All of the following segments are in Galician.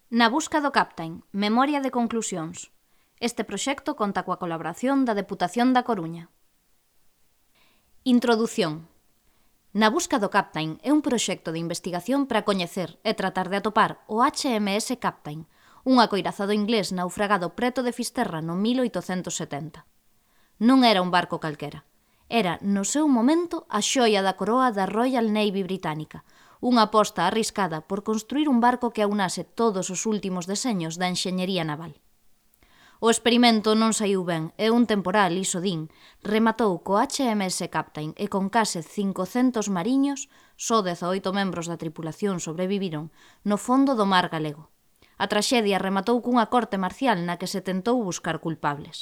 Na busca do Captain, memoria de conclusións. Este proxecto conta coa colaboración da Deputación da Coruña. Introdución. Na busca do Captain é un proxecto de investigación para coñecer e tratar de atopar o HMS Captain, un acoirazado inglés naufragado preto de Fisterra no 1870. Non era un barco calquera. Era, no seu momento, a xoia da coroa da Royal Navy británica, unha aposta arriscada por construir un barco que aunase todos os últimos deseños da enxeñería naval. O experimento non saiu ben e un temporal, iso din, rematou co HMS Captain e con case 500 mariños, só 18 membros da tripulación sobreviviron, no fondo do mar galego. A traxedia rematou cunha corte marcial na que se tentou buscar culpables.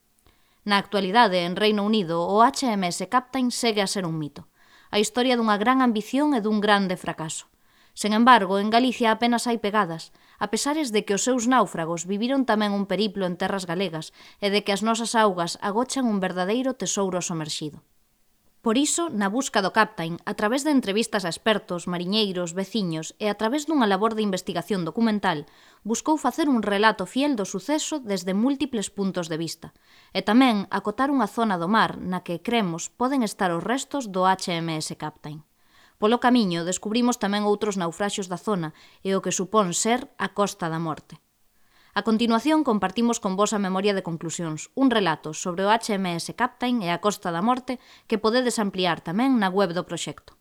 Na actualidade, en Reino Unido, o HMS Captain segue a ser un mito. A historia dunha gran ambición e dun grande fracaso. Sen embargo, en Galicia apenas hai pegadas, a pesares de que os seus náufragos viviron tamén un periplo en terras galegas e de que as nosas augas agochan un verdadeiro tesouro somerxido. Por iso, na busca do Captain, a través de entrevistas a expertos, mariñeiros, veciños e a través dunha labor de investigación documental, buscou facer un relato fiel do suceso desde múltiples puntos de vista e tamén acotar unha zona do mar na que, cremos, poden estar os restos do HMS Captain. Polo camiño, descubrimos tamén outros naufraxos da zona e o que supón ser a Costa da Morte. A continuación, compartimos con vos a memoria de conclusións, un relato sobre o HMS Captain e a Costa da Morte que podedes ampliar tamén na web do proxecto.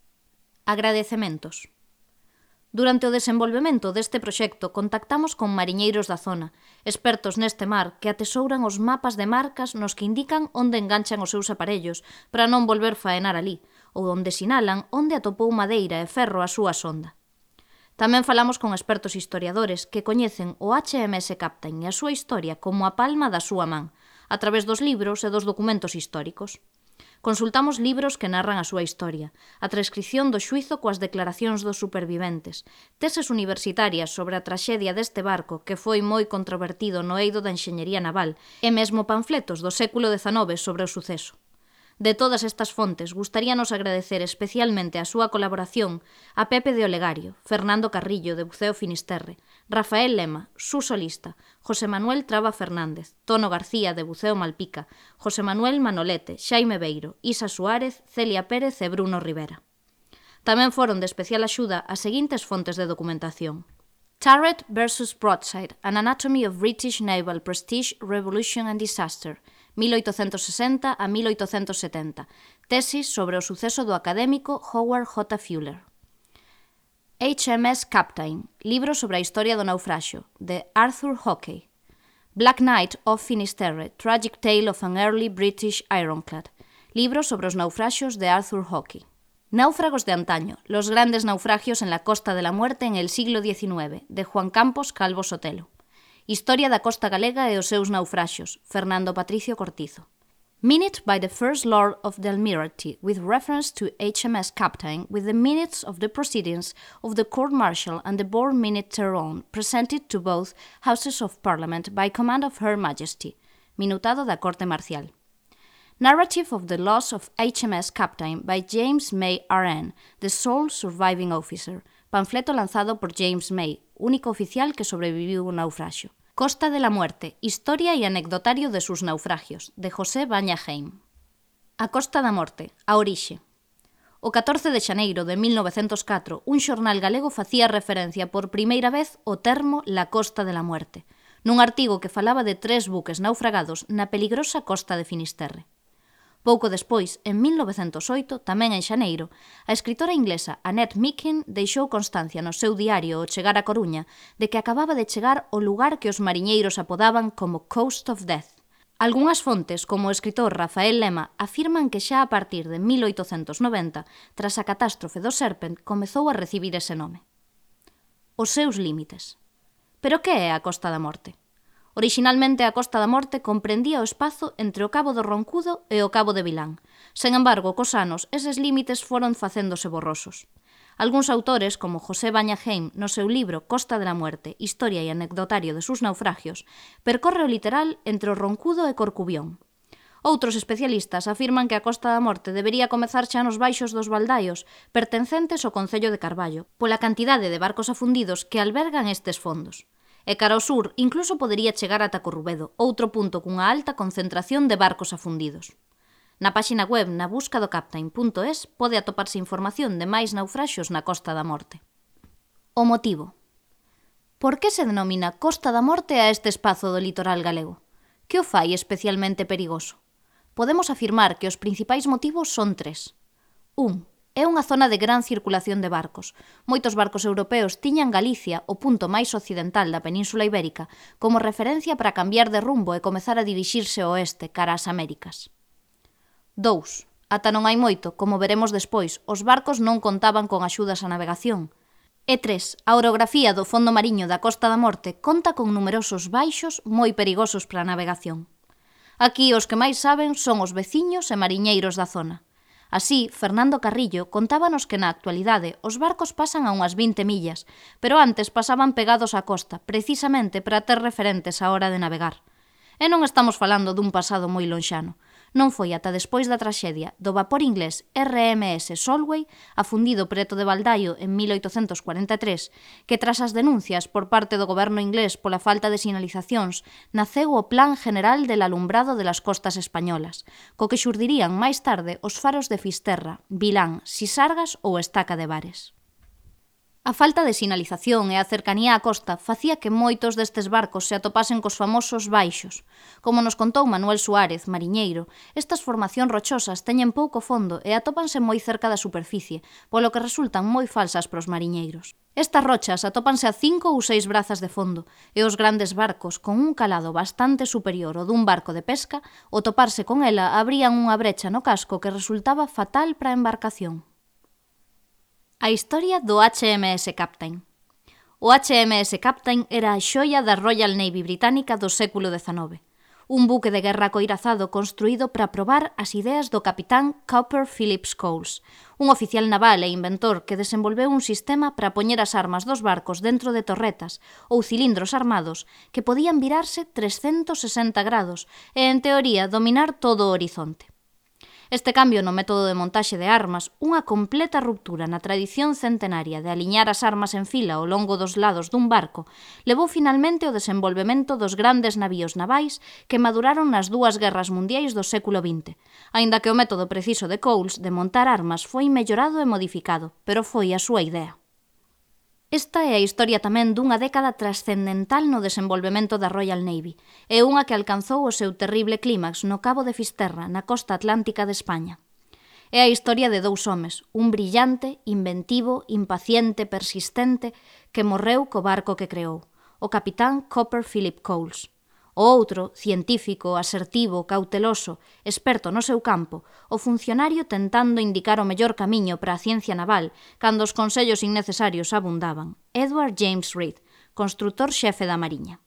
Agradecementos. Durante o desenvolvemento deste proxecto contactamos con mariñeiros da zona, expertos neste mar que atesouran os mapas de marcas nos que indican onde enganchan os seus aparellos para non volver faenar ali, ou onde sinalan onde atopou madeira e ferro a súa sonda. Tamén falamos con expertos historiadores que coñecen o HMS Captain e a súa historia como a palma da súa man, a través dos libros e dos documentos históricos. Consultamos libros que narran a súa historia, a transcrición do xuizo coas declaracións dos superviventes, teses universitarias sobre a traxedia deste barco que foi moi controvertido no eido da enxeñería naval e mesmo panfletos do século XIX sobre o suceso. De todas estas fontes, gustaríanos agradecer especialmente a súa colaboración a Pepe de Olegario, Fernando Carrillo, de Buceo Finisterre, Rafael Lema, Suso Lista, José Manuel Traba Fernández, Tono García, de Buceo Malpica, José Manuel Manolete, Xaime Beiro, Isa Suárez, Celia Pérez e Bruno Rivera. Tamén foron de especial axuda as seguintes fontes de documentación. Turret vs. Broadside, An Anatomy of British Naval Prestige, Revolution and Disaster, 1860 a 1870, tesis sobre o suceso do académico Howard J. Fuller. HMS Captain, libro sobre a historia do naufraxio, de Arthur Hockey. Black Knight of Finisterre, Tragic Tale of an Early British Ironclad, libro sobre os naufraxios de Arthur Hockey. Náufragos de antaño, los grandes naufragios en la Costa de la Muerte en el siglo XIX, de Juan Campos Calvo Sotelo. Historia da costa galega e os seus naufraxios, Fernando Patricio Cortizo. Minute by the First Lord of the Admiralty, with reference to HMS Captain, with the minutes of the proceedings of the Court-Martial and the Board Minute thereon, presented to both Houses of Parliament by command of Her Majesty. Minutado da Corte Marcial. Narrative of the Loss of HMS Captain by James May R.N., the sole surviving officer. Panfleto lanzado por James May, único oficial que sobreviviu ao naufraxio. Costa de la Muerte, historia e anecdotario de sus naufragios, de José Baña Heim. A Costa da Morte, a orixe. O 14 de xaneiro de 1904, un xornal galego facía referencia por primeira vez ao termo La Costa de la Muerte, nun artigo que falaba de 3 buques naufragados na peligrosa costa de Finisterre. Pouco despois, en 1908, tamén en xaneiro, a escritora inglesa Annette Meekin deixou constancia no seu diario ao chegar a Coruña de que acababa de chegar ao lugar que os mariñeiros apodaban como Coast of Death. Algunhas fontes, como o escritor Rafael Lema, afirman que xa a partir de 1890, tras a catástrofe do Serpent, comezou a recibir ese nome. Os seus límites. Pero que é a Costa da Morte? Orixinalmente a Costa da Morte comprendía o espazo entre o Cabo do Roncudo e o Cabo de Vilán. Sen embargo, cos anos, eses límites foron facéndose borrosos. Algúns autores, como José Baña Heim, no seu libro Costa de la Muerte, Historia e anecdotario de sus naufragios, percorre o literal entre o Roncudo e Corcubión. Outros especialistas afirman que a Costa da Morte debería comezar xa nos baixos dos baldaios pertencentes ao concello de Carballo, pola cantidade de barcos afundidos que albergan estes fondos. E cara ao sur, incluso podería chegar ata Corrubedo, outro punto cunha alta concentración de barcos afundidos. Na páxina web nabuscadocaptain.es pode atoparse información de máis naufraxos na Costa da Morte. O motivo. Por que se denomina Costa da Morte a este espazo do litoral galego? Que o fai especialmente perigoso? Podemos afirmar que os principais motivos son tres. 1. É unha zona de gran circulación de barcos. Moitos barcos europeos tiñan Galicia, o punto máis occidental da Península Ibérica, como referencia para cambiar de rumbo e comezar a dirixirse ao oeste, cara ás Américas. 2. Ata non hai moito, como veremos despois, os barcos non contaban con axudas á navegación. E 3. A orografía do fondo mariño da Costa da Morte conta con numerosos baixos moi perigosos para a navegación. Aquí os que máis saben son os veciños e mariñeiros da zona. Así, Fernando Carrillo contábanos que na actualidade os barcos pasan a unhas 20 millas, pero antes pasaban pegados á costa, precisamente para ter referentes á hora de navegar. E non estamos falando dun pasado moi lonxano. Non foi ata despois da traxedia do vapor inglés RMS Solway, afundido preto de Baldaio en 1843, que tras as denuncias por parte do goberno inglés pola falta de sinalizacións, naceu o Plan General del Alumbrado de las Costas Españolas, co que xurdirían máis tarde os faros de Fisterra, Vilán, Sisargas ou Estaca de Bares. A falta de sinalización e a cercanía á costa facía que moitos destes barcos se atopasen cos famosos baixos. Como nos contou Manuel Suárez, mariñeiro, estas formacións rochosas teñen pouco fondo e atópanse moi cerca da superficie, polo que resultan moi falsas para os mariñeiros. Estas rochas atópanse a 5 ou 6 brazas de fondo e os grandes barcos, con un calado bastante superior ao dun barco de pesca, ao toparse con ela abrían unha brecha no casco que resultaba fatal para a embarcación. A historia do HMS Captain. O HMS Captain era a xoia da Royal Navy británica do século XIX, un buque de guerra coirazado construído para probar as ideas do capitán Cowper Phillips Coles, un oficial naval e inventor que desenvolveu un sistema para poñer as armas dos barcos dentro de torretas ou cilindros armados que podían virarse 360 grados e, en teoría, dominar todo o horizonte. Este cambio no método de montaxe de armas, unha completa ruptura na tradición centenaria de aliñar as armas en fila ao longo dos lados dun barco, levou finalmente ao desenvolvemento dos grandes navíos navais que maduraron nas dúas guerras mundiais do século XX, aínda que o método preciso de Coles de montar armas foi mellorado e modificado, pero foi a súa idea. Esta é a historia tamén dunha década trascendental no desenvolvemento da Royal Navy e unha que alcanzou o seu terrible clímax no Cabo de Fisterra, na costa atlántica de España. É a historia de dous homes, un brillante, inventivo, impaciente, persistente, que morreu co barco que creou, o capitán Cowper Phillips Coles. O outro, científico, asertivo, cauteloso, experto no seu campo, o funcionario tentando indicar o mellor camiño para a ciencia naval cando os consellos innecesarios abundaban, Edward James Reed, construtor xefe da Mariña.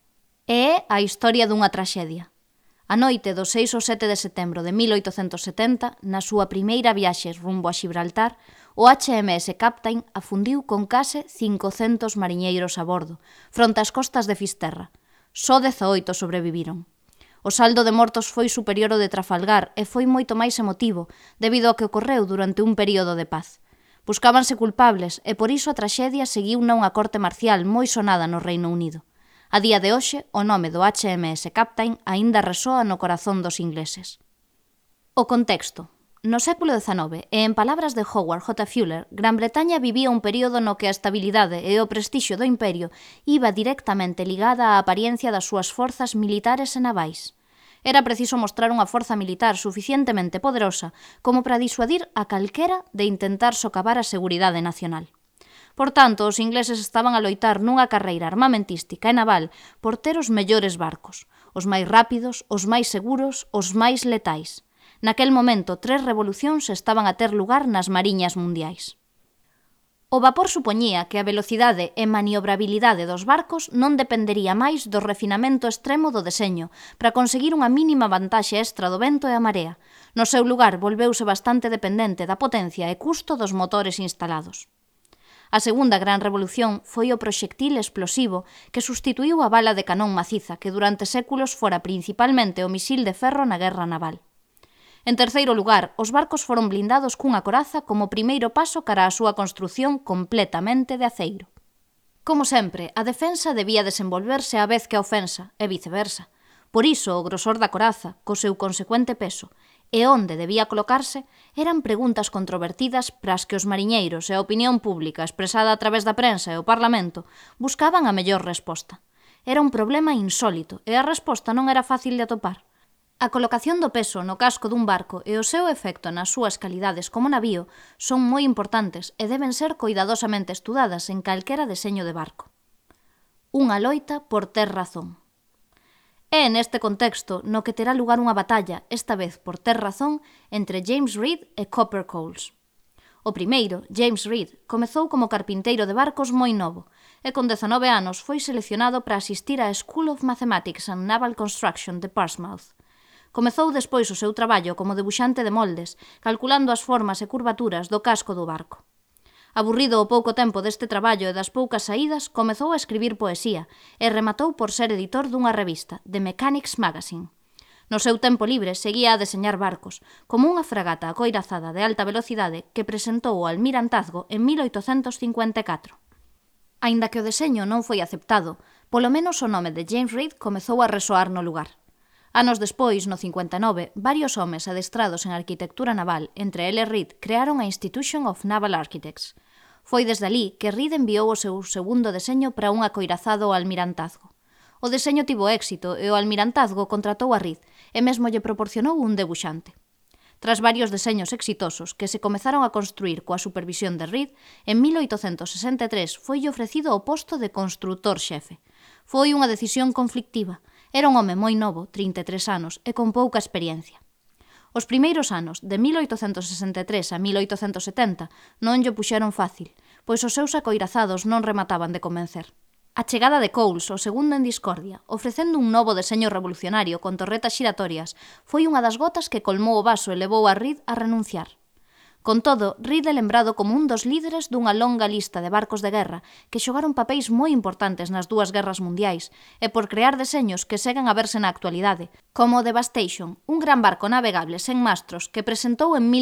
E é a historia dunha traxedia. A noite do 6 ou 7 de setembro de 1870, na súa primeira viaxe rumbo a Xibraltar, o HMS Captain afundiu con case 500 mariñeiros a bordo, fronte ás costas de Fisterra. Só 18 sobreviviron. O saldo de mortos foi superior ao de Trafalgar e foi moito máis emotivo debido ao que ocorreu durante un período de paz. Buscábanse culpables e por iso a traxedia seguiu unha corte marcial moi sonada no Reino Unido. A día de hoxe, o nome do HMS Captain aínda resoa no corazón dos ingleses. O contexto. No século XIX, e en palabras de Howard J. Fuller, Gran Bretaña vivía un período no que a estabilidade e o prestixio do imperio iba directamente ligada á apariencia das súas forzas militares e navais. Era preciso mostrar unha forza militar suficientemente poderosa como para disuadir a calquera de intentar socavar a seguridade nacional. Por tanto, os ingleses estaban a loitar nunha carreira armamentística e naval por ter os mellores barcos, os máis rápidos, os máis seguros, os máis letais. Naquel momento, 3 revolucións estaban a ter lugar nas mariñas mundiais. O vapor supoñía que a velocidade e maniobrabilidade dos barcos non dependería máis do refinamento extremo do deseño para conseguir unha mínima vantaxe extra do vento e a marea. No seu lugar, volveuse bastante dependente da potencia e custo dos motores instalados. A segunda gran revolución foi o proxectil explosivo que sustituíu a bala de canón maciza que durante séculos fora principalmente o misil de ferro na guerra naval. En terceiro lugar, os barcos foron blindados cunha coraza como primeiro paso cara á súa construción completamente de aceiro. Como sempre, a defensa debía desenvolverse á vez que a ofensa, e viceversa. Por iso, o grosor da coraza, co seu consecuente peso, e onde debía colocarse, eran preguntas controvertidas pras que os mariñeiros e a opinión pública expresada a través da prensa e o Parlamento buscaban a mellor resposta. Era un problema insólito e a resposta non era fácil de atopar. A colocación do peso no casco dun barco e o seu efecto nas súas calidades como navío son moi importantes e deben ser coidadosamente estudadas en calquera deseño de barco. Unha loita por ter razón. É neste contexto no que terá lugar unha batalla, esta vez por ter razón, entre James Read e Copper Coles. O primeiro, James Read, comezou como carpinteiro de barcos moi novo e con 19 anos foi seleccionado para asistir á School of Mathematics and Naval Construction de Portsmouth. Comezou despois o seu traballo como debuxante de moldes, calculando as formas e curvaturas do casco do barco. Aburrido o pouco tempo deste traballo e das poucas saídas, comezou a escribir poesía e rematou por ser editor dunha revista, The Mechanics Magazine. No seu tempo libre seguía a deseñar barcos, como unha fragata acoirazada de alta velocidade que presentou o almirantazgo en 1854. Aínda que o deseño non foi aceptado, polo menos o nome de James Read comezou a resoar no lugar. Anos despois, no 59, varios homes adestrados en arquitectura naval, entre eles Read, crearon a Institution of Naval Architects. Foi desde alí que Read enviou o seu segundo deseño para un acoirazado ao almirantazgo. O deseño tivo éxito e o almirantazgo contratou a Read e mesmo lle proporcionou un debuxante. Tras varios deseños exitosos que se comezaron a construir coa supervisión de Read, en 1863 foi ofrecido o posto de construtor xefe. Foi unha decisión conflictiva. Era un home moi novo, 33 anos, e con pouca experiencia. Os primeiros anos, de 1863 a 1870, non lle puxeron fácil, pois os seus acoirazados non remataban de convencer. A chegada de Coles, o segundo en discordia, ofrecendo un novo deseño revolucionario con torretas xiratorias, foi unha das gotas que colmou o vaso e levou a Read a renunciar. Con todo, Read é lembrado como un dos líderes dunha longa lista de barcos de guerra que xogaron papéis moi importantes nas dúas guerras mundiais e por crear deseños que seguen a verse na actualidade, como o Devastation, un gran barco navegable sen mastros que presentou en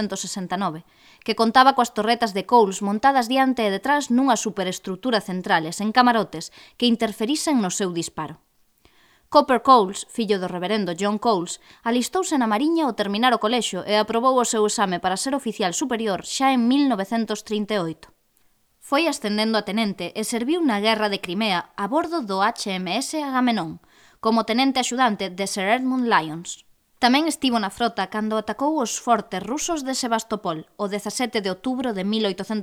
1869, que contaba coas torretas de Coles montadas diante e detrás nunha superestrutura central e sen camarotes que interferisen no seu disparo. Copper Coles, fillo do reverendo John Coles, alistouse na Mariña ao terminar o colexio e aprobou o seu exame para ser oficial superior xa en 1938. Foi ascendendo a tenente e serviu na Guerra de Crimea a bordo do HMS Agamenón, como tenente axudante de Sir Edmund Lyons. Tamén estivo na frota cando atacou os fortes rusos de Sebastopol o 17 de outubro de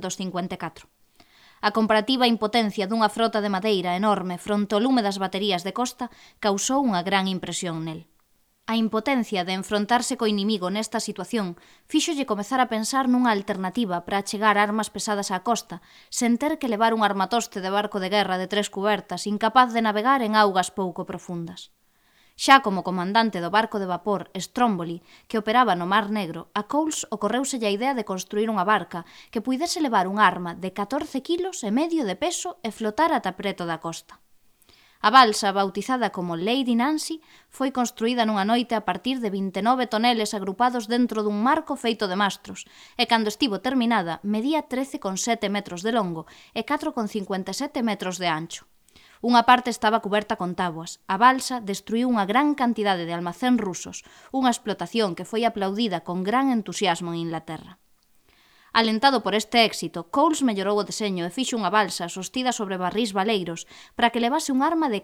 1854. A comparativa impotencia dunha frota de madeira enorme fronte ao lume das baterías de costa causou unha gran impresión nel. A impotencia de enfrontarse co inimigo nesta situación fíxolle comezar a pensar nunha alternativa para achegar armas pesadas á costa, sen ter que levar un armatoste de barco de guerra de 3 cubertas incapaz de navegar en augas pouco profundas. Xa como comandante do barco de vapor Stromboli, que operaba no Mar Negro, a Coles ocorreuselle a idea de construir unha barca que puidese levar un arma de 14 quilos e medio de peso e flotar ata preto da costa. A balsa, bautizada como Lady Nancy, foi construída nunha noite a partir de 29 toneles agrupados dentro dun marco feito de mastros, e cando estivo terminada medía 13,7 metros de longo e 4,57 metros de ancho. Unha parte estaba cuberta con táboas. A balsa destruiu unha gran cantidade de almacén rusos, unha explotación que foi aplaudida con gran entusiasmo en Inglaterra. Alentado por este éxito, Coles mellorou o deseño e fixo unha balsa sostida sobre barrís baleiros para que levase un arma de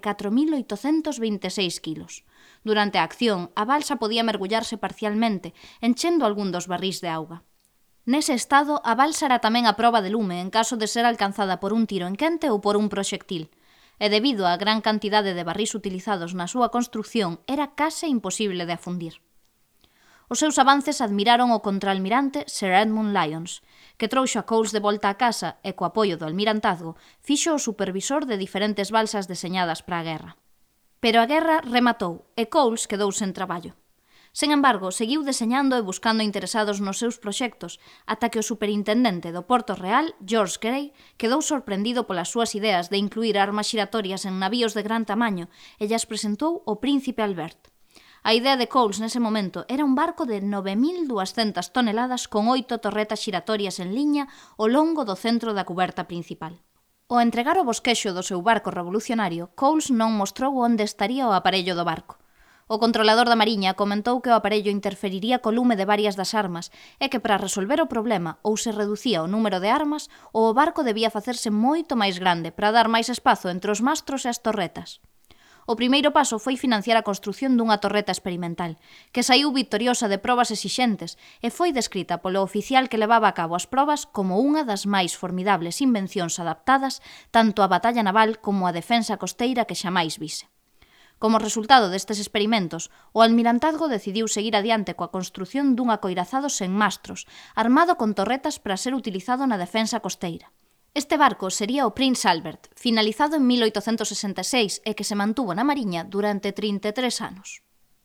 4.826 quilos. Durante a acción, a balsa podía mergullarse parcialmente, enchendo algún dos barrís de auga. Nese estado, a balsa era tamén a proba de lume en caso de ser alcanzada por un tiro en quente ou por un proxectil. E debido á gran cantidade de barrís utilizados na súa construcción, era case imposible de afundir. Os seus avances admiraron o contraalmirante Sir Edmund Lyons, que trouxo a Coles de volta a casa e, co apoio do almirantazgo, fixo o supervisor de diferentes balsas deseñadas para a guerra. Pero a guerra rematou e Coles quedou sen traballo. Sen embargo, seguiu deseñando e buscando interesados nos seus proxectos, ata que o superintendente do Porto Real, George Grey, quedou sorprendido polas súas ideas de incluir armas xiratorias en navíos de gran tamaño e llas presentou o príncipe Albert. A idea de Coles nese momento era un barco de 9.200 toneladas con 8 torretas xiratorias en liña ao longo do centro da cuberta principal. Ao entregar o bosquexo do seu barco revolucionario, Coles non mostrou onde estaría o aparello do barco. O controlador da Mariña comentou que o aparello interferiría co lume de varias das armas e que para resolver o problema ou se reducía o número de armas ou o barco debía facerse moito máis grande para dar máis espazo entre os mastros e as torretas. O primeiro paso foi financiar a construción dunha torreta experimental, que saiu victoriosa de probas exixentes e foi descrita polo oficial que levaba a cabo as probas como unha das máis formidables invencións adaptadas tanto á batalla naval como á defensa costeira que xamais vise. Como resultado destes experimentos, o almirantazgo decidiu seguir adiante coa construción dun acoirazado sen mastros, armado con torretas para ser utilizado na defensa costeira. Este barco sería o Prince Albert, finalizado en 1866 e que se mantuvo na Mariña durante 33 anos.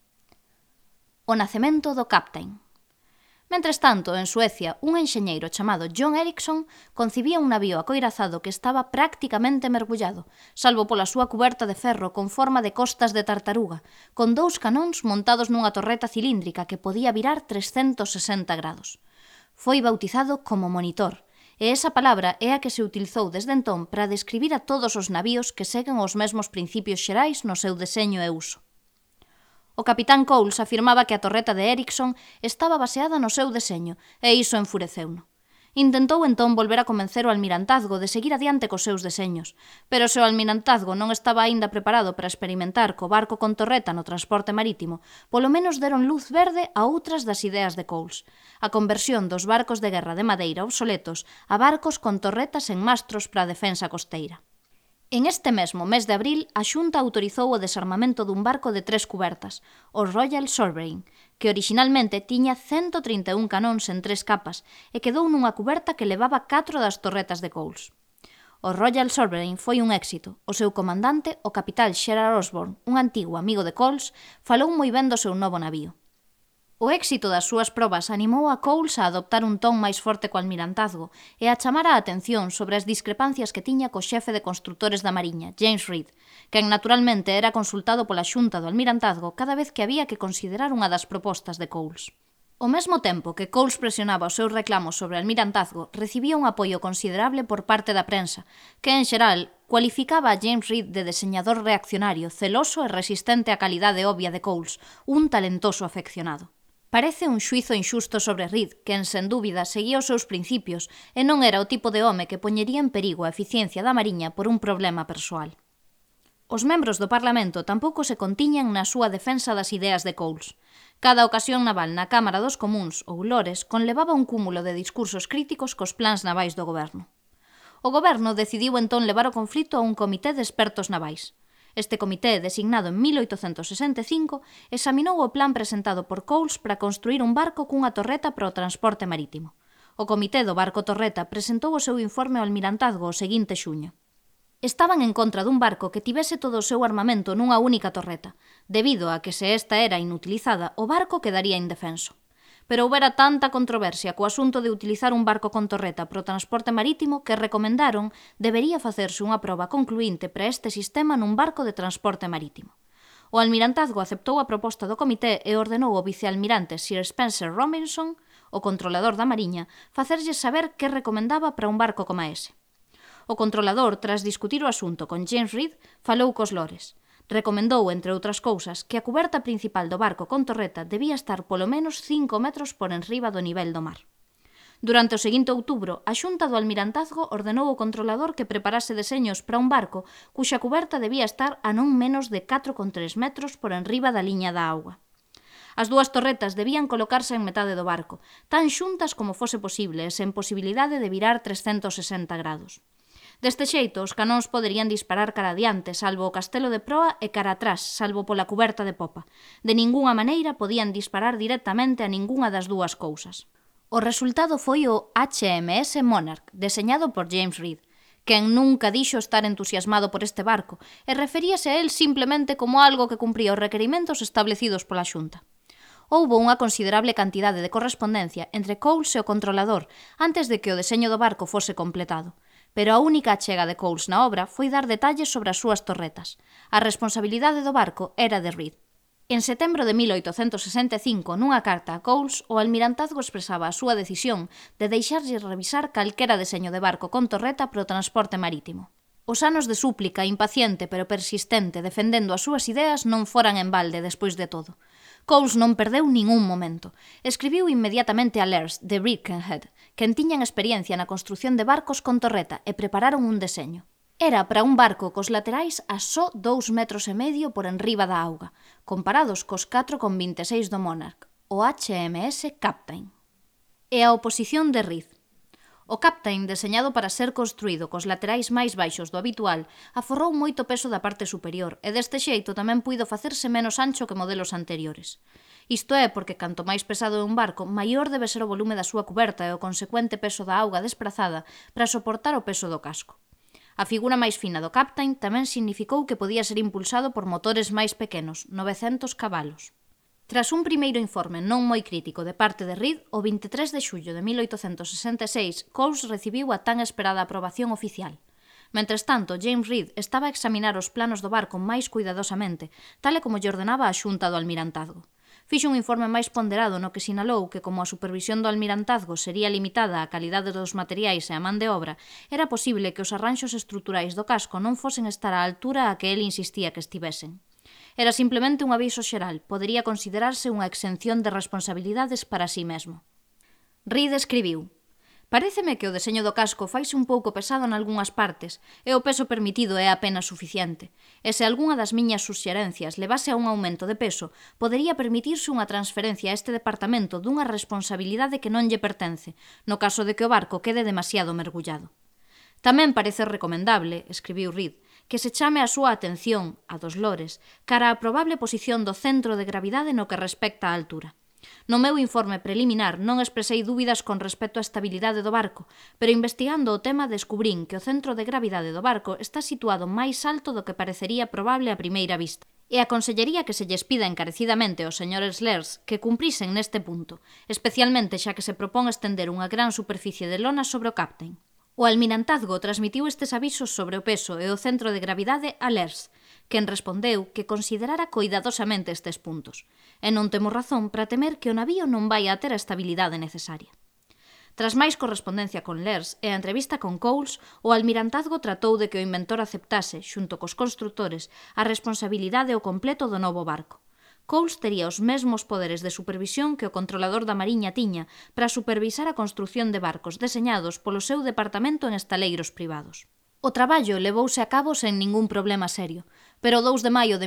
O nacemento do Captain. Mentres tanto, en Suecia, un enxeñeiro chamado John Ericsson concibía un navío acoirazado que estaba prácticamente mergullado, salvo pola súa cuberta de ferro con forma de costas de tartaruga, con 2 canóns montados nunha torreta cilíndrica que podía virar 360 grados. Foi bautizado como Monitor, e esa palabra é a que se utilizou desde entón para describir a todos os navíos que seguen os mesmos principios xerais no seu deseño e uso. O capitán Coles afirmaba que a torreta de Ericsson estaba baseada no seu deseño, e iso enfureceuno. Intentou entón volver a convencer o almirantazgo de seguir adiante cos seus deseños, pero se o almirantazgo non estaba aínda preparado para experimentar co barco con torreta no transporte marítimo, polo menos deron luz verde a outras das ideas de Coles, a conversión dos barcos de guerra de madeira obsoletos a barcos con torretas en mastros para a defensa costeira. En este mesmo mes de abril, a Xunta autorizou o desarmamento dun barco de 3 cubertas, o Royal Sovereign, que orixinalmente tiña 131 canóns en 3 capas e quedou nunha cuberta que levaba 4 das torretas de Coles. O Royal Sovereign foi un éxito. O seu comandante, o capitán Gerard Osborne, un antigo amigo de Coles, falou moi ben do seu novo navío. O éxito das súas probas animou a Coles a adoptar un ton máis forte co almirantazgo e a chamar a atención sobre as discrepancias que tiña co xefe de construtores da Mariña, James Reed, quen naturalmente era consultado pola xunta do almirantazgo cada vez que había que considerar unha das propostas de Coles. Ao mesmo tempo que Coles presionaba os seus reclamos sobre o almirantazgo, recibía un apoio considerable por parte da prensa, que, en xeral, cualificaba a James Reed de deseñador reaccionario, celoso e resistente á calidade obvia de Coles, un talentoso afeccionado. Parece un xuizo inxusto sobre Reed, quen, sen dúbida, seguía os seus principios e non era o tipo de home que poñería en perigo a eficiencia da Mariña por un problema persoal. Os membros do Parlamento tampouco se contiñan na súa defensa das ideas de Coles. Cada ocasión naval na Cámara dos Comúns ou Lores conlevaba un cúmulo de discursos críticos cos plans navais do goberno. O goberno decidiu entón levar o conflito a un comité de expertos navais. Este comité, designado en 1865, examinou o plan presentado por Coles para construir un barco cunha torreta para o transporte marítimo. O comité do barco torreta presentou o seu informe ao almirantazgo o seguinte xuño. Estaban en contra dun barco que tivese todo o seu armamento nunha única torreta. Debido a que se esta era inutilizada, o barco quedaría indefenso. Pero houbera tanta controversia co asunto de utilizar un barco con torreta para o transporte marítimo que recomendaron debería facerse unha proba concluínte para este sistema nun barco de transporte marítimo. O almirantazgo aceptou a proposta do comité e ordenou ao vicealmirante Sir Spencer Robinson, o controlador da Mariña, facerlle saber que recomendaba para un barco como ese. O controlador, tras discutir o asunto con James Reed, falou cos lores. Recomendou, entre outras cousas, que a cuberta principal do barco con torreta debía estar polo menos 5 metros por enriba do nivel do mar. Durante o seguinte outubro, a xunta do almirantazgo ordenou ao controlador que preparase deseños para un barco cuxa cuberta debía estar a non menos de 4,3 metros por enriba da liña da auga. As dúas torretas debían colocarse en metade do barco, tan xuntas como fose posible e sen posibilidade de virar 360 grados. Deste xeito, os canóns poderían disparar cara adiante, salvo o castelo de proa, e cara atrás, salvo pola cuberta de popa. De ningunha maneira podían disparar directamente a ningunha das dúas cousas. O resultado foi o HMS Monarch, deseñado por James Reed, quen nunca dixo estar entusiasmado por este barco, e referíase a él simplemente como algo que cumpría os requerimentos establecidos pola xunta. houbo unha considerable cantidade de correspondencia entre Coles e o controlador antes de que o deseño do barco fose completado, pero a única achega de Coles na obra foi dar detalles sobre as súas torretas. A responsabilidade do barco era de Reed. En setembro de 1865, nunha carta a Coles, o almirantazgo expresaba a súa decisión de deixarlle revisar calquera deseño de barco con torreta para o transporte marítimo. Os anos de súplica, impaciente pero persistente, defendendo as súas ideas, non foran en balde despois de todo. Coles non perdeu ningún momento. Escribiu inmediatamente a Lers, de Birkenhead, quen tiñan experiencia na construción de barcos con torreta e prepararon un deseño. Era para un barco cos laterais a só 2,5 metros por enriba da auga, comparados cos 4,26 do Monarch, o HMS Captain. E a oposición de Reed. O Captain, deseñado para ser construído cos laterais máis baixos do habitual, aforrou moito peso da parte superior e deste xeito tamén puido facerse menos ancho que modelos anteriores. Isto é porque canto máis pesado é un barco, maior debe ser o volume da súa cuberta e o consecuente peso da auga desprazada para soportar o peso do casco. A figura máis fina do Captain tamén significou que podía ser impulsado por motores máis pequenos, 900 cabalos. Tras un primeiro informe non moi crítico de parte de Reed, o 23 de xullo de 1866, Coles recibiu a tan esperada aprobación oficial. Mentres tanto, James Reed estaba a examinar os planos do barco máis cuidadosamente, tal e como lle ordenaba a xunta do almirantazgo. Fixo un informe máis ponderado no que sinalou que, como a supervisión do almirantazgo sería limitada á calidade dos materiais e a man de obra, era posible que os arranxos estruturais do casco non fosen estar á altura a que el insistía que estivesen. Era simplemente un aviso xeral, podería considerarse unha exención de responsabilidades para si mesmo. Reed escribiu: "Paréceme que o deseño do casco faise un pouco pesado nalgunhas partes, e o peso permitido é apenas suficiente, e se algunha das miñas suxerencias levase a un aumento de peso, podería permitirse unha transferencia a este departamento dunha responsabilidade que non lle pertence, no caso de que o barco quede demasiado mergullado. Tamén parece recomendable", escribiu Reed, "que se chame a súa atención, a dos lores, cara á probable posición do centro de gravidade no que respecta á altura. No meu informe preliminar non expresei dúbidas con respecto á estabilidade do barco, pero investigando o tema descubrín que o centro de gravidade do barco está situado máis alto do que parecería probable a primeira vista, e aconsellaría que se lles pida encarecidamente aos señores Lers que cumprisen neste punto, especialmente xa que se propón estender unha gran superficie de lona sobre o Captain." O almirantazgo transmitiu estes avisos sobre o peso e o centro de gravidade a Lers, quen respondeu que considerara coidadosamente estes puntos, e non temos razón para temer que o navío non vai a ter a estabilidade necesaria. Tras máis correspondencia con Lers e a entrevista con Coles, o almirantazgo tratou de que o inventor aceptase, xunto cos construtores, a responsabilidade ao completo do novo barco. Coles tería os mesmos poderes de supervisión que o controlador da Mariña tiña para supervisar a construción de barcos deseñados polo seu departamento en estaleiros privados. O traballo levouse a cabo sen ningún problema serio, pero o 2 de maio de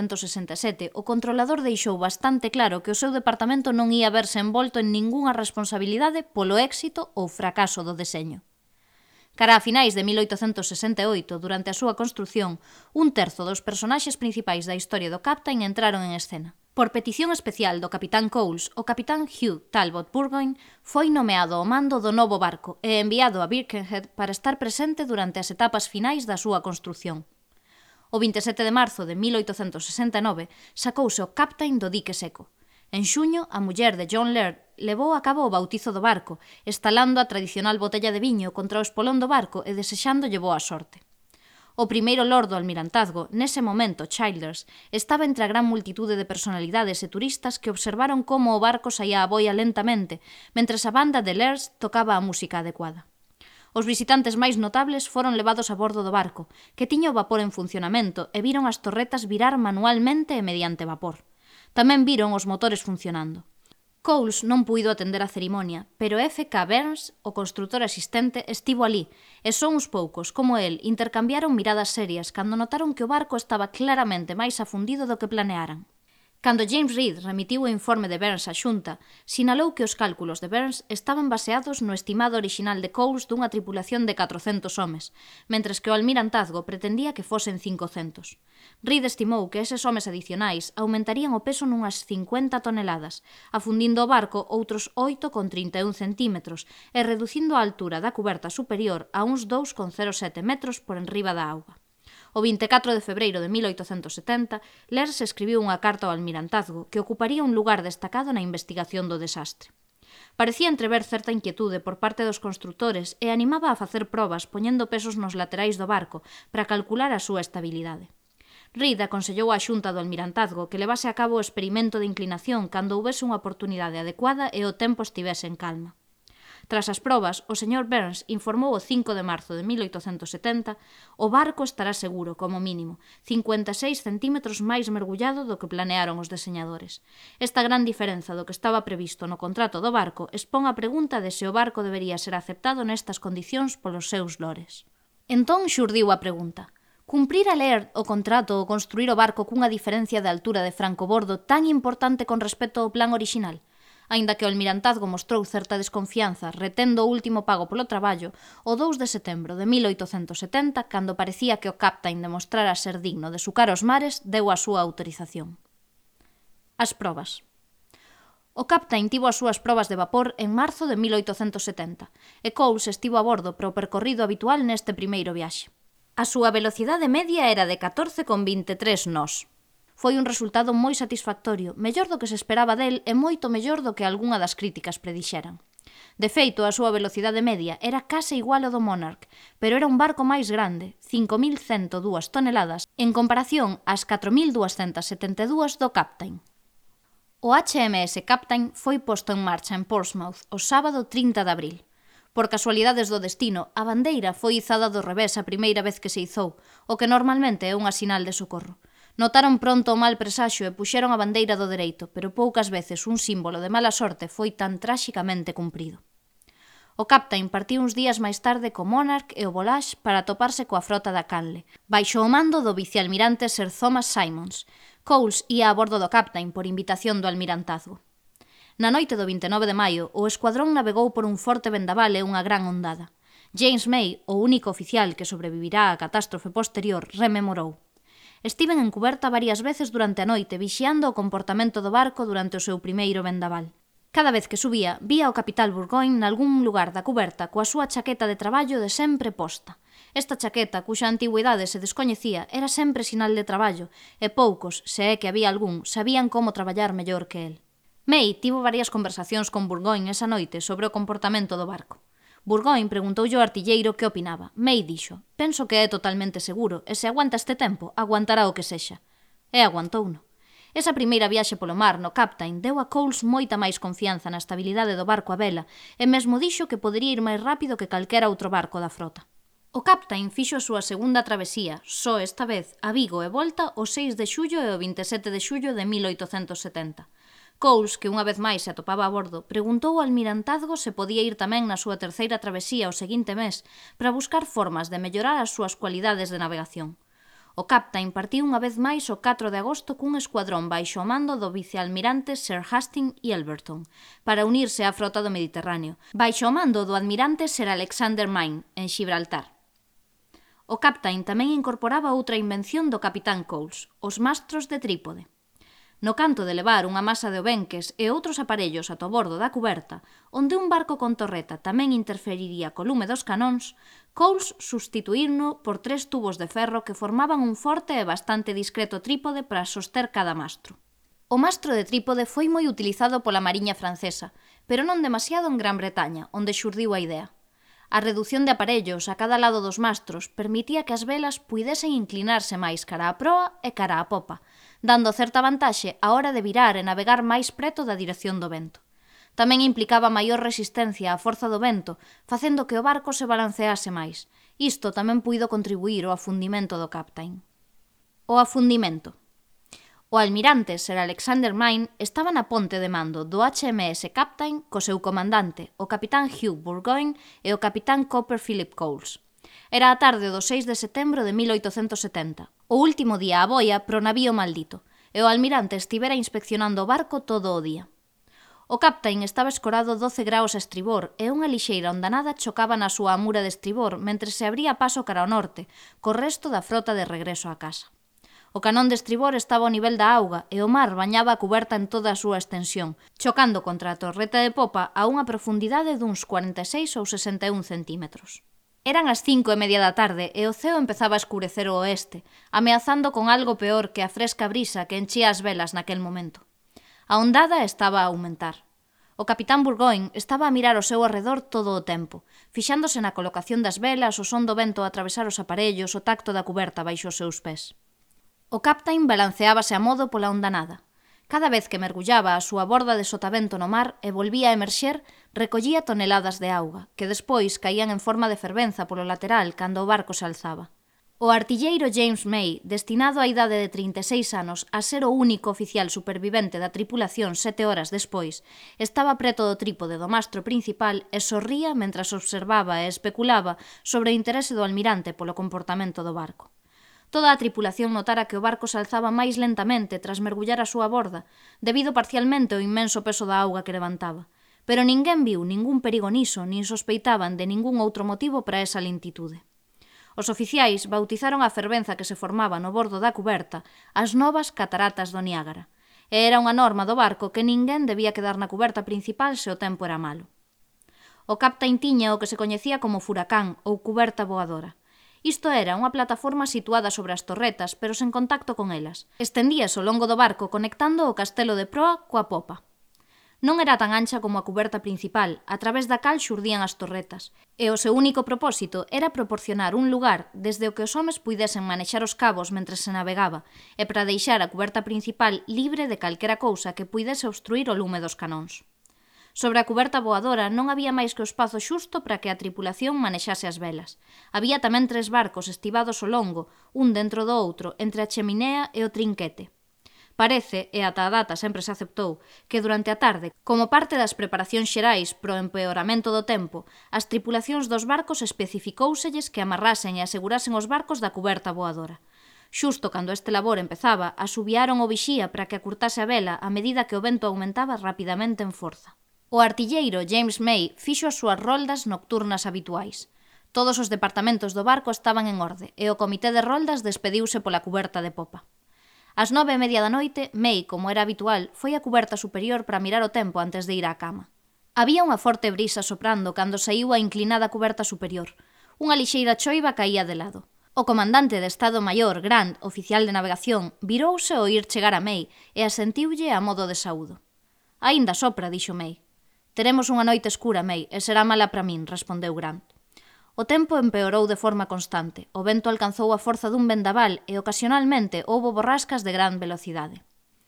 1867 o controlador deixou bastante claro que o seu departamento non ia verse envolto en ningunha responsabilidade polo éxito ou fracaso do deseño. Cara a finais de 1868, durante a súa construción, un terzo dos personaxes principais da historia do Captain entraron en escena. Por petición especial do capitán Coles, o capitán Hugh Talbot Burgoyne foi nomeado ao mando do novo barco e enviado a Birkenhead para estar presente durante as etapas finais da súa construción. O 27 de marzo de 1869 sacouse o Captain do dique seco. En xuño, a muller de John Laird levou a cabo o bautizo do barco, estalando a tradicional botella de viño contra o espolón do barco e desexándolle boa sorte. O primeiro lord do almirantazgo, nese momento Childers, estaba entre a gran multitude de personalidades e turistas que observaron como o barco saía a boia lentamente, mentres a banda de Lairs tocaba a música adecuada. Os visitantes máis notables foron levados a bordo do barco, que tiña o vapor en funcionamento, e viron as torretas virar manualmente e mediante vapor. Tamén viron os motores funcionando. Coles non puido atender a cerimonia, pero F.K. Burns, o construtor asistente, estivo alí, e só uns poucos, como el, intercambiaron miradas serias cando notaron que o barco estaba claramente máis afundido do que planearan. Cando James Reed remitiu o informe de Burns á xunta, sinalou que os cálculos de Burns estaban baseados no estimado orixinal de Coles dunha tripulación de 400 homes, mentres que o almirantazgo pretendía que fosen 500. Reed estimou que eses homes adicionais aumentarían o peso nunhas 50 toneladas, afundindo o barco outros 8,31 centímetros e reducindo a altura da cuberta superior a uns 2,07 metros por enriba da auga. O 24 de febreiro de 1870, Lers escribiu unha carta ao almirantazgo que ocuparía un lugar destacado na investigación do desastre. Parecía entrever certa inquietude por parte dos construtores e animaba a facer probas poñendo pesos nos laterais do barco para calcular a súa estabilidade. Reed aconsellou á xunta do almirantazgo que levase a cabo o experimento de inclinación cando houbese unha oportunidade adecuada e o tempo estivese en calma. Tras as probas, o Sr. Burns informou o 5 de marzo de 1870 o barco estará seguro, como mínimo, 56 centímetros máis mergullado do que planearon os deseñadores. Esta gran diferenza do que estaba previsto no contrato do barco expón a pregunta de se o barco debería ser aceptado nestas condicións polos seus lores. Entón xurdiu a pregunta: cumprir a ler o contrato ou construir o barco cunha diferencia de altura de francobordo tan importante con respecto ao plan orixinal? Aínda que o almirantazgo mostrou certa desconfianza retendo o último pago polo traballo, o 2 de setembro de 1870, cando parecía que o captain demostrara ser digno de sucar os mares, deu a súa autorización. As probas. O captain tivo as súas probas de vapor en marzo de 1870 e Coles estivo a bordo para o percorrido habitual neste primeiro viaxe. A súa velocidade media era de 14,23 nós. Foi un resultado moi satisfactorio, mellor do que se esperaba del e moito mellor do que algunha das críticas predixeran. De feito, a súa velocidade media era case igual ao do Monarch, pero era un barco máis grande, 5.102 toneladas, en comparación ás 4.272 do Captain. O HMS Captain foi posto en marcha en Portsmouth o sábado 30 de abril. Por casualidades do destino, a bandeira foi izada do revés a primeira vez que se izou, o que normalmente é unha sinal de socorro. Notaron pronto o mal presaxo e puxeron a bandeira do dereito, pero poucas veces un símbolo de mala sorte foi tan tráxicamente cumprido. O Captain partiu uns días máis tarde co Monarch e o Volage para toparse coa frota da Canle, baixo o mando do vicealmirante Sir Thomas Simons. Coles ía a bordo do Captain por invitación do almirantazgo. Na noite do 29 de maio, o escuadrón navegou por un forte vendaval e unha gran ondada. James May, o único oficial que sobrevivirá á catástrofe posterior, rememorou: estiven en cuberta varias veces durante a noite vixiando o comportamento do barco durante o seu primeiro vendaval. Cada vez que subía, vía o capitán Burgoyne nalgún lugar da cuberta coa súa chaqueta de traballo de sempre posta. Esta chaqueta, cuxa antigüidade se descoñecía, era sempre sinal de traballo, e poucos, se é que había algún, sabían como traballar mellor que el. May tivo varias conversacións con Burgoyne esa noite sobre o comportamento do barco. Burgoyne preguntoulle ao artilleiro que opinaba. May dixo: penso que é totalmente seguro, e se aguanta este tempo, aguantará o que sexa. E aguantouno. Esa primeira viaxe polo mar no Captain deu a Coles moita máis confianza na estabilidade do barco a vela, e mesmo dixo que podería ir máis rápido que calquera outro barco da frota. O Captain fixo a súa segunda travesía, só esta vez, a Vigo e volta o 6 de xullo e o 27 de xullo de 1870. Coles, que unha vez máis se atopaba a bordo, preguntou ao almirantazgo se podía ir tamén na súa terceira travesía o seguinte mes para buscar formas de mellorar as súas cualidades de navegación. O Captain partiu unha vez máis o 4 de agosto cun escuadrón baixo o mando do vicealmirante Sir Hastings Yelverton para unirse á frota do Mediterráneo, baixo o mando do almirante Sir Alexander Mine, en Xibraltar. O Captain tamén incorporaba outra invención do capitán Coles, os mastros de trípode. No canto de levar unha masa de obenques e outros aparellos ata o bordo da cuberta, onde un barco con torreta tamén interferiría co lume dos canóns, Coles substituírno por 3 tubos de ferro que formaban un forte e bastante discreto trípode para soster cada mastro. O mastro de trípode foi moi utilizado pola mariña francesa, pero non demasiado en Gran Bretaña, onde xurdiu a idea. A reducción de aparellos a cada lado dos mastros permitía que as velas puidesen inclinarse máis cara á proa e cara á popa, dando certa vantaxe á hora de virar e navegar máis preto da dirección do vento. Tamén implicaba maior resistencia á forza do vento, facendo que o barco se balancease máis. Isto tamén puido contribuir ao afundimento do Captain. O afundimento. O almirante Sir Alexander Mine estaba na ponte de mando do HMS Captain co seu comandante, o capitán Hugh Burgoyne e o capitán Cooper Philip Coles. Era a tarde do 6 de setembro de 1870, o último día a boia pro navío maldito, e o almirante estivera inspeccionando o barco todo o día. O Captain estaba escorado 12 graus a estribor e unha lixeira ondanada chocaba na súa amura de estribor mentre se abría paso cara ao norte, co resto da frota de regreso á casa. O canón de estribor estaba ao nivel da auga e o mar bañaba a cuberta en toda a súa extensión, chocando contra a torreta de popa a unha profundidade duns 46 ou 61 centímetros. Eran as 5:30 da tarde e o ceo empezaba a escurecer o oeste, ameazando con algo peor que a fresca brisa que enchía as velas naquel momento. A ondada estaba a aumentar. O capitán Burgoyne estaba a mirar ao seu arredor todo o tempo, fixándose na colocación das velas, o son do vento a atravesar os aparellos, o tacto da cuberta baixo os seus pés. O captain balanceábase a modo pola ondanada. Cada vez que mergullaba a súa borda de sotavento no mar e volvía a emerxer, recollía toneladas de auga, que despois caían en forma de fervenza polo lateral cando o barco se alzaba. O artilleiro James May, destinado á idade de 36 anos a ser o único oficial supervivente da tripulación 7 horas despois, estaba preto do trípode do mastro principal e sorría mentras observaba e especulaba sobre o interese do almirante polo comportamento do barco. Toda a tripulación notara que o barco se alzaba máis lentamente tras mergullar a súa borda, debido parcialmente ao inmenso peso da auga que levantaba. Pero ninguén viu ningún perigo niso, nin sospeitaban de ningún outro motivo para esa lentitude. Os oficiais bautizaron a fervenza que se formaba no bordo da cuberta as novas cataratas do Niágara, e era unha norma do barco que ninguén debía quedar na cuberta principal se o tempo era malo. O captain tiña o que se coñecía como furacán ou cuberta voadora. Isto era unha plataforma situada sobre as torretas, pero sen contacto con elas. Estendíase ao longo do barco conectando o castelo de proa coa popa. Non era tan ancha como a cuberta principal, a través da cal xurdían as torretas, e o seu único propósito era proporcionar un lugar desde o que os homes puidesen manexar os cabos mentre se navegaba, e para deixar a cuberta principal libre de calquera cousa que puidese obstruir o lume dos canóns. Sobre a cuberta voadora non había máis que o espazo xusto para que a tripulación manexase as velas. Había tamén 3 barcos estivados ao longo, un dentro do outro, entre a cheminea e o trinquete. Parece, e ata a data sempre se aceptou, que durante a tarde, como parte das preparacións xerais pro empeoramento do tempo, as tripulacións dos barcos especificóuselles que amarrasen e asegurasen os barcos da cuberta voadora. Xusto cando este labor empezaba, asubiaron o vixía para que acurtase a vela a medida que o vento aumentaba rapidamente en forza. O artilleiro James May fixo as súas roldas nocturnas habituais. Todos os departamentos do barco estaban en orde e o comité de roldas despediuse pola cuberta de popa. Ás 9:30 da noite, May, como era habitual, foi á cuberta superior para mirar o tempo antes de ir á cama. Había unha forte brisa soprando cando saíu a inclinada cuberta superior. Unha lixeira choiva caía de lado. O comandante de Estado Maior, Grant, oficial de navegación, virouse ao ir chegar a May e asentiulle a modo de saúdo. «Aínda sopra», dixo May. «Teremos unha noite escura, May, e será mala para min», respondeu Grant. O tempo empeorou de forma constante. O vento alcanzou a forza dun vendaval e, ocasionalmente, houbo borrascas de gran velocidade.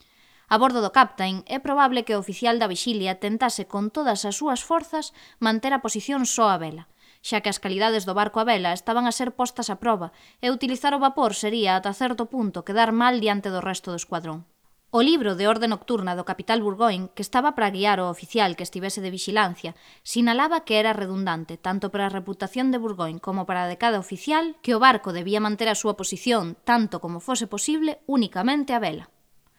A bordo do captain, é probable que o oficial da vixilia tentase con todas as súas forzas manter a posición só a vela, xa que as calidades do barco a vela estaban a ser postas a proba e utilizar o vapor sería, ata certo punto, quedar mal diante do resto do escuadrón. O libro de orde nocturna do capitán Burgoyne, que estaba para guiar o oficial que estivese de vixilancia, sinalaba que era redundante, tanto para a reputación de Burgoyne como para a de cada oficial, que o barco debía manter a súa posición, tanto como fose posible, únicamente a vela.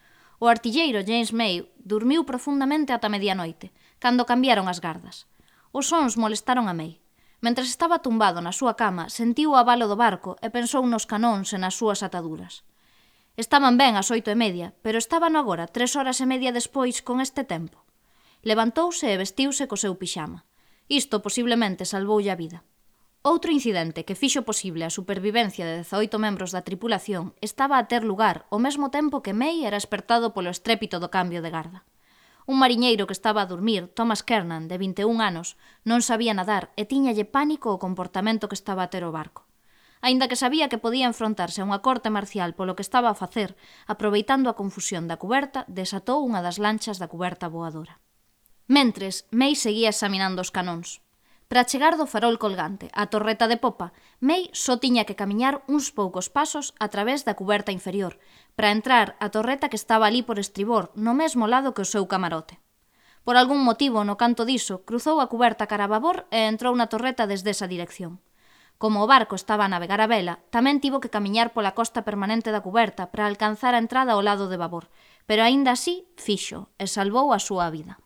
O artilleiro James May dormiu profundamente ata medianoite, cando cambiaron as gardas. Os sons molestaron a May. Mentres estaba tumbado na súa cama, sentiu o abalo do barco e pensou nos canóns e nas súas ataduras. Estaban ben ás 8:30, pero estaban agora 3 horas e media despois con este tempo. Levantouse e vestiuse co seu pixama. Isto posiblemente salvoulle a vida. Outro incidente que fixo posible a supervivencia de 18 membros da tripulación estaba a ter lugar ao mesmo tempo que May era espertado polo estrépito do cambio de garda. Un mariñeiro que estaba a dormir, Thomas Kernan, de 21 anos, non sabía nadar e tiñalle pánico o comportamento que estaba a ter o barco. Aínda que sabía que podía enfrontarse a unha corte marcial polo que estaba a facer, aproveitando a confusión da cuberta, desatou unha das lanchas da cuberta voadora. Mentres, May seguía examinando os canóns. Para chegar do farol colgante á torreta de popa, May só tiña que camiñar uns poucos pasos a través da cuberta inferior, para entrar á torreta que estaba ali por estribor, no mesmo lado que o seu camarote. Por algún motivo, no canto diso, cruzou a cuberta cara a babor e entrou na torreta desde esa dirección. Como o barco estaba a navegar a vela, tamén tivo que camiñar pola costa permanente da cuberta para alcanzar a entrada ao lado de babor, pero aínda así fixo e salvou a súa vida.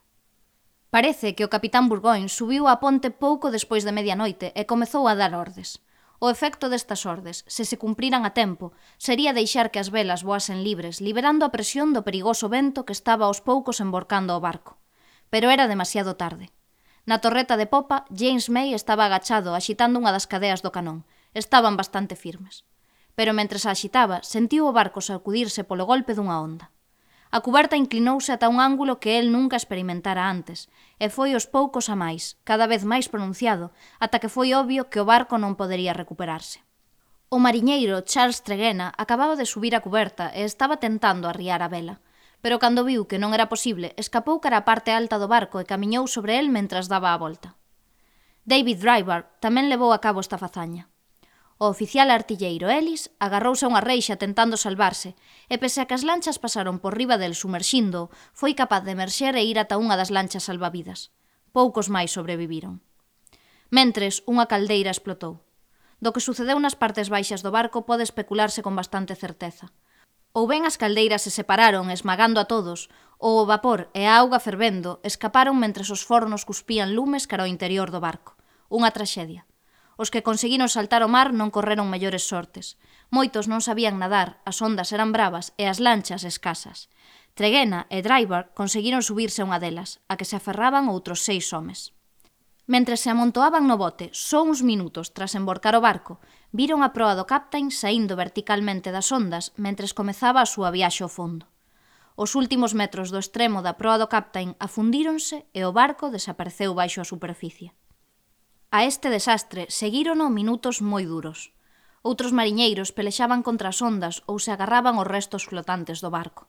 Parece que o capitán Burgoyne subiu á ponte pouco despois de medianoite e comezou a dar ordes. O efecto destas ordes, se se cumpriran a tempo, sería deixar que as velas voasen libres, liberando a presión do perigoso vento que estaba aos poucos emborcando o barco. Pero era demasiado tarde. Na torreta de popa, James May estaba agachado axitando unha das cadeas do canón. Estaban bastante firmes. Pero mentres a axitaba, sentiu o barco sacudirse polo golpe dunha onda. A cuberta inclinouse ata un ángulo que el nunca experimentara antes, e foi aos poucos a máis, cada vez máis pronunciado, ata que foi obvio que o barco non podería recuperarse. O mariñeiro Charles Tregenna acababa de subir a cuberta e estaba tentando arriar a vela, pero cando viu que non era posible, escapou cara a parte alta do barco e camiñou sobre el mentras daba a volta. David Drybar tamén levou a cabo esta fazaña. O oficial artilleiro Ellis agarrouse a unha reixa tentando salvarse e, pese a que as lanchas pasaron por riba del sumerxindo, foi capaz de emerxer e ir ata unha das lanchas salvavidas. Poucos máis sobreviviron. Mentres, unha caldeira explotou. Do que sucedeu nas partes baixas do barco pode especularse con bastante certeza. Ou ben as caldeiras se separaron esmagando a todos, ou o vapor e a auga fervendo escaparon mentres os fornos cuspían lumes cara ao interior do barco. Unha traxedia. Os que conseguiron saltar ao mar non correron mellores sortes. Moitos non sabían nadar, as ondas eran bravas e as lanchas escasas. Tregenna e Drybar conseguiron subirse a unha delas, a que se aferraban outros 6 homes. Mentres se amontoaban no bote, só uns minutos tras emborcar o barco, viron a proa do Captain saindo verticalmente das ondas mentres comezaba a súa viaxe ao fondo. Os últimos metros do extremo da proa do Captain afundíronse e o barco desapareceu baixo a superficie. A este desastre seguírono minutos moi duros. Outros mariñeiros pelexaban contra as ondas ou se agarraban aos restos flotantes do barco.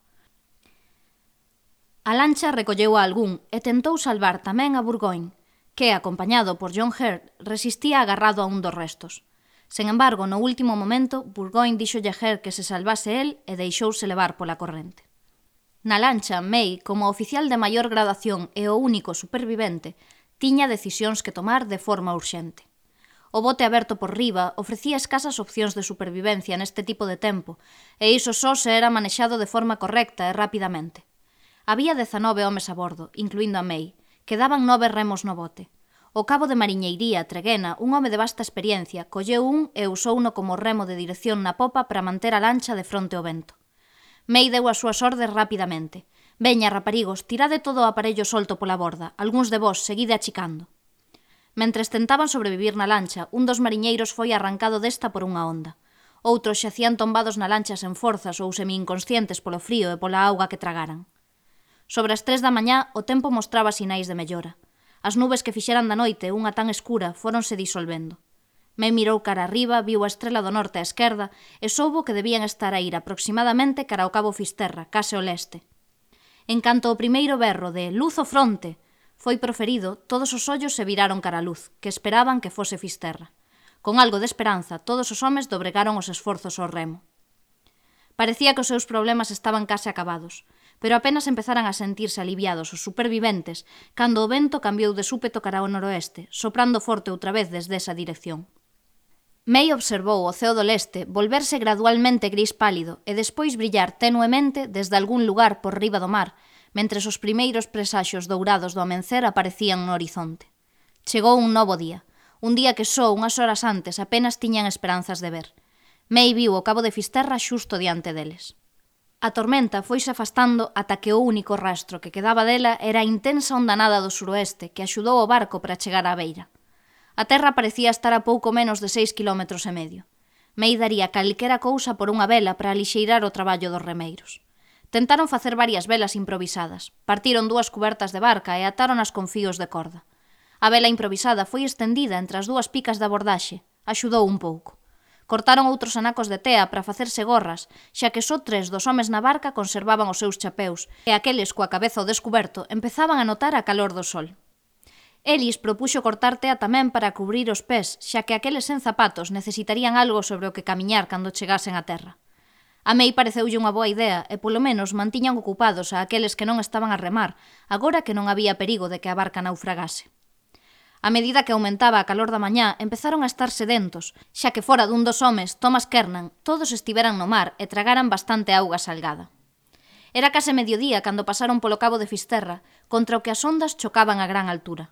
A lancha recolleu a algún e tentou salvar tamén a Burgoyne, que, acompañado por John Hurt, resistía agarrado a un dos restos. Sen embargo, no último momento, Burgoyne díxolle a Hurt que se salvase el e deixouse levar pola corrente. Na lancha, May, como oficial de maior graduación e o único supervivente, tiña decisións que tomar de forma urxente. O bote aberto por riba ofrecía escasas opcións de supervivencia neste tipo de tempo, e iso só se era manexado de forma correcta e rapidamente. Había 19 homes a bordo, incluindo a May. Quedaban 9 remos no bote. O cabo de mariñeiría, Tregenna, un home de vasta experiencia, colleu un e usouno como remo de dirección na popa para manter a lancha de fronte ao vento. May deu as súas ordes rapidamente. «Veña, raparigos, tirade todo o aparello solto pola borda, algúns de vós seguide achicando». Mentres tentaban sobrevivir na lancha, un dos mariñeiros foi arrancado desta por unha onda. Outros xacían tombados na lancha sen forzas ou semi-inconscientes polo frío e pola auga que tragaran. Sobre as 3 da mañá, o tempo mostraba sinais de mellora. As nubes que fixeran da noite, unha tan escura, fóronse disolvendo. May mirou cara arriba, viu a estrela do norte á esquerda e soubo que debían estar a ir aproximadamente cara ao cabo Fisterra, case ao leste. En canto o primeiro berro de «Luz ao fronte» foi proferido, todos os ollos se viraron cara a luz, que esperaban que fose Fisterra. Con algo de esperanza, todos os homes dobregaron os esforzos ao remo. Parecía que os seus problemas estaban case acabados, pero apenas empezaran a sentirse aliviados os superviventes cando o vento cambiou de súpeto cara ao noroeste, soprando forte outra vez desde esa dirección. May observou o ceo do leste volverse gradualmente gris pálido e despois brillar tenuemente desde algún lugar por riba do mar, mentres os primeiros presaxos dourados do amencer aparecían no horizonte. Chegou un novo día, un día que só unhas horas antes apenas tiñan esperanzas de ver. May viu o cabo de Fisterra xusto diante deles. A tormenta foise afastando ata que o único rastro que quedaba dela era a intensa ondanada do suroeste que axudou o barco para chegar á beira. A terra parecía estar a pouco menos de 6,5 km. May daría calquera cousa por unha vela para alixeirar o traballo dos remeiros. Tentaron facer varias velas improvisadas, partiron 2 cubertas de barca e atáronas con fíos de corda. A vela improvisada foi estendida entre as 2 picas da abordaxe, axudou un pouco. Cortaron outros anacos de tea para facerse gorras, xa que só 3 dos homes na barca conservaban os seus chapeus e aqueles coa cabeza ao descuberto empezaban a notar a calor do sol. Ellis propuxo cortar tea tamén para cubrir os pés, xa que aqueles sen zapatos necesitarían algo sobre o que camiñar cando chegasen a terra. A May pareceulle unha boa idea e polo menos mantiñan ocupados a aqueles que non estaban a remar, agora que non había perigo de que a barca naufragase. A medida que aumentaba a calor da mañá, empezaron a estar sedentos, xa que fora dun dos homes, Thomas Kernan, todos estiveran no mar e tragaran bastante auga salgada. Era case mediodía cando pasaron polo cabo de Fisterra, contra o que as ondas chocaban a gran altura.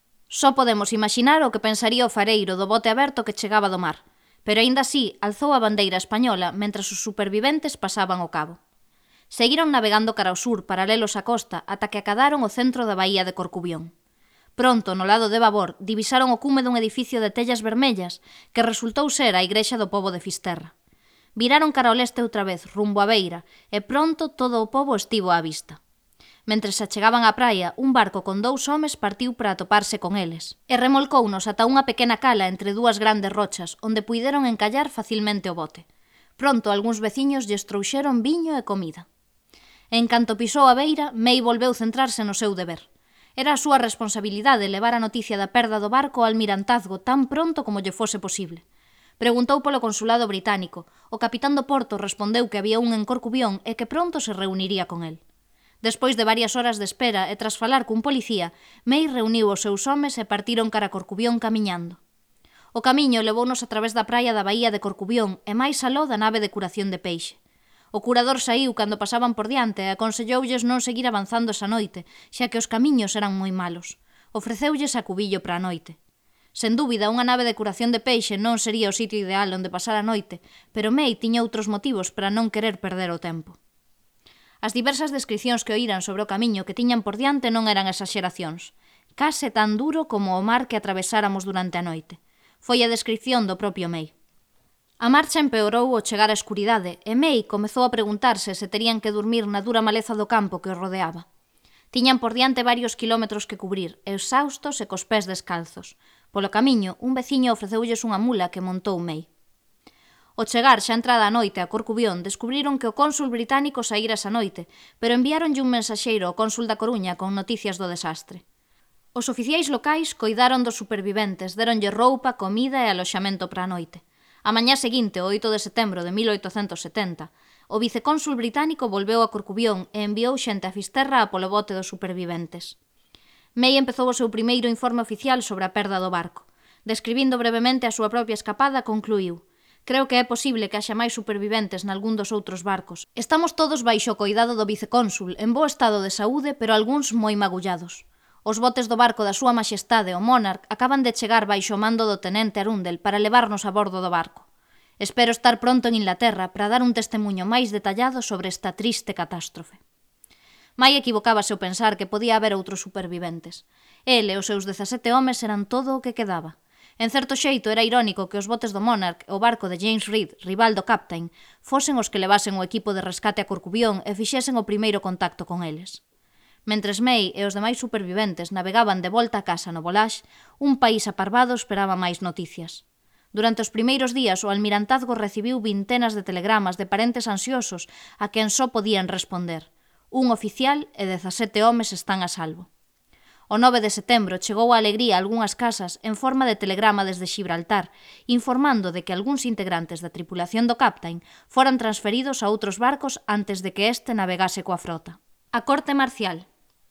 Só podemos imaxinar o que pensaría o fareiro do bote aberto que chegaba do mar, pero aínda así alzou a bandeira española mentras os superviventes pasaban o cabo. Seguiron navegando cara ao sur, paralelos á costa, ata que acadaron o centro da baía de Corcubión. Pronto, no lado de babor, divisaron o cume dun edificio de tellas vermellas que resultou ser a igrexa do pobo de Fisterra. Viraron cara ao leste outra vez, rumbo á beira, e pronto todo o pobo estivo á vista. Mentres se achegaban á praia, un barco con 2 homes partiu para atoparse con eles, e remolcounos ata unha pequena cala entre 2 grandes rochas, onde puideron encallar facilmente o bote. Pronto, algúns veciños lles trouxeron viño e comida. En canto pisou a beira, May volveu centrarse no seu deber. Era a súa responsabilidade levar a noticia da perda do barco ao almirantazgo tan pronto como lle fose posible. Preguntou polo consulado británico. O capitán do porto respondeu que había un en Corcubión e que pronto se reuniría con el. Despois de varias horas de espera e tras falar cun policía, May reuniu os seus homes e partiron cara a Corcubión camiñando. O camiño levounos a través da praia da Baía de Corcubión e máis aló da nave de curación de peixe. O curador saíu cando pasaban por diante e aconselloulles non seguir avanzando esa noite, xa que os camiños eran moi malos. Ofreceulles acubillo para a noite. Sen dúbida, unha nave de curación de peixe non sería o sitio ideal onde pasar a noite, pero May tiña outros motivos para non querer perder o tempo. As diversas descricións que oíran sobre o camiño que tiñan por diante non eran exaxeracións. Case tan duro como o mar que atravesáramos durante a noite. Foi a descripción do propio May. A marcha empeorou ao chegar á escuridade e May comezou a preguntarse se terían que dormir na dura maleza do campo que os rodeaba. Tiñan por diante varios quilómetros que cubrir, exaustos e cos pés descalzos. Polo camiño, un veciño ofreceulles unha mula que montou May. Ao chegar xa entrada a noite a Corcubión, descubriron que o cónsul británico saíra esa noite, pero enviáronlle un mensaxeiro ao cónsul da Coruña con noticias do desastre. Os oficiais locais coidaron dos superviventes, deronlle roupa, comida e aloxamento para a noite. A mañá seguinte, o 8 de setembro de 1870, o vicecónsul británico volveu a Corcubión e enviou xente a Fisterra a polo bote dos superviventes. May empezou o seu primeiro informe oficial sobre a perda do barco. Describindo brevemente a súa propia escapada, concluíu: creo que é posible que haxa máis superviventes nalgún dos outros barcos. Estamos todos baixo o coidado do vicecónsul, en bo estado de saúde, pero algúns moi magullados. Os botes do barco da súa maxestade, o Monarch, acaban de chegar baixo o mando do tenente Arundel para levarnos a bordo do barco. Espero estar pronto en Inglaterra para dar un testemunho máis detallado sobre esta triste catástrofe. May equivocábase ao pensar que podía haber outros superviventes. El e os seus 17 homes eran todo o que quedaba. En certo xeito, era irónico que os botes do Monarch e o barco de James Reed, rival do Captain, fosen os que levasen o equipo de rescate a Corcubión e fixesen o primeiro contacto con eles. Mentres May e os demais superviventes navegaban de volta a casa no Volax, un país aparvado esperaba máis noticias. Durante os primeiros días, o almirantazgo recibiu vintenas de telegramas de parentes ansiosos a quen só podían responder: un oficial e 17 homes están a salvo. O 9 de setembro chegou a alegría a algunhas casas en forma de telegrama desde Xibraltar, informando de que algúns integrantes da tripulación do Captain foran transferidos a outros barcos antes de que este navegase coa frota. A Corte Marcial.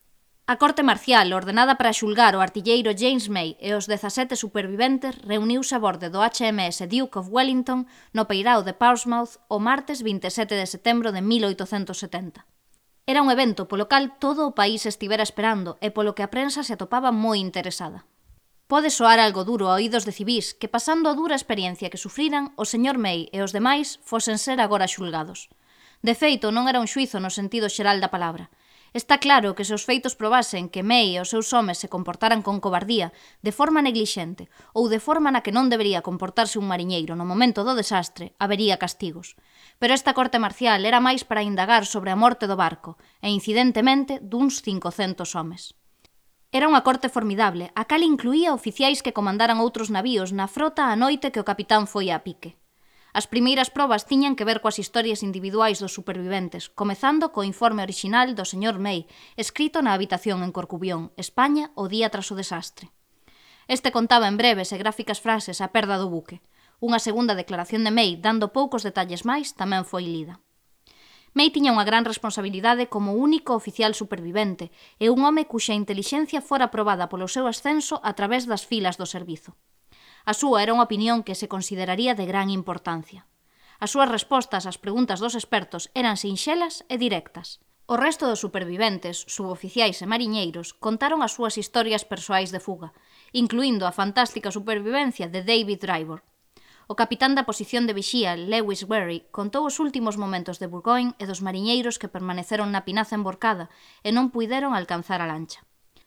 A Corte Marcial, ordenada para xulgar o artilleiro James May e os 17 superviventes, reuniuse a borde do HMS Duke of Wellington no peirao de Portsmouth o martes 27 de setembro de 1870. Era un evento polo cal todo o país estivera esperando e polo que a prensa se atopaba moi interesada. Pode soar algo duro a oídos de civís que, pasando a dura experiencia que sufriran, o señor May e os demais fosen ser agora xulgados. De feito, non era un xuizo no sentido xeral da palabra. Está claro que se os feitos probasen que May e os seus homes se comportaran con cobardía, de forma neglixente, ou de forma na que non debería comportarse un mariñeiro no momento do desastre, habería castigos. Pero esta corte marcial era máis para indagar sobre a morte do barco, e incidentemente duns 500 homes. Era unha corte formidable, a cal incluía oficiais que comandaran outros navíos na frota a noite que o capitán foi a pique. As primeiras probas tiñan que ver coas historias individuais dos superviventes, comezando co informe orixinal do señor May, escrito na habitación en Corcubión, España, o día tras o desastre. Este contaba en breves e gráficas frases a perda do buque. Unha segunda declaración de May, dando poucos detalles máis, tamén foi lida. May tiña unha gran responsabilidade como único oficial supervivente e un home cuxa intelixencia fora probada polo seu ascenso a través das filas do servizo. A súa era unha opinión que se consideraría de gran importancia. As súas respostas ás preguntas dos expertos eran sinxelas e directas. O resto dos superviventes, suboficiais e mariñeiros, contaron as súas historias persoais de fuga, incluindo a fantástica supervivencia de David Drybor. O capitán da posición de vixía, Lewis Berry, contou os últimos momentos de Burgoyne e dos mariñeiros que permaneceron na pinaza emborcada e non puideron alcanzar a lancha.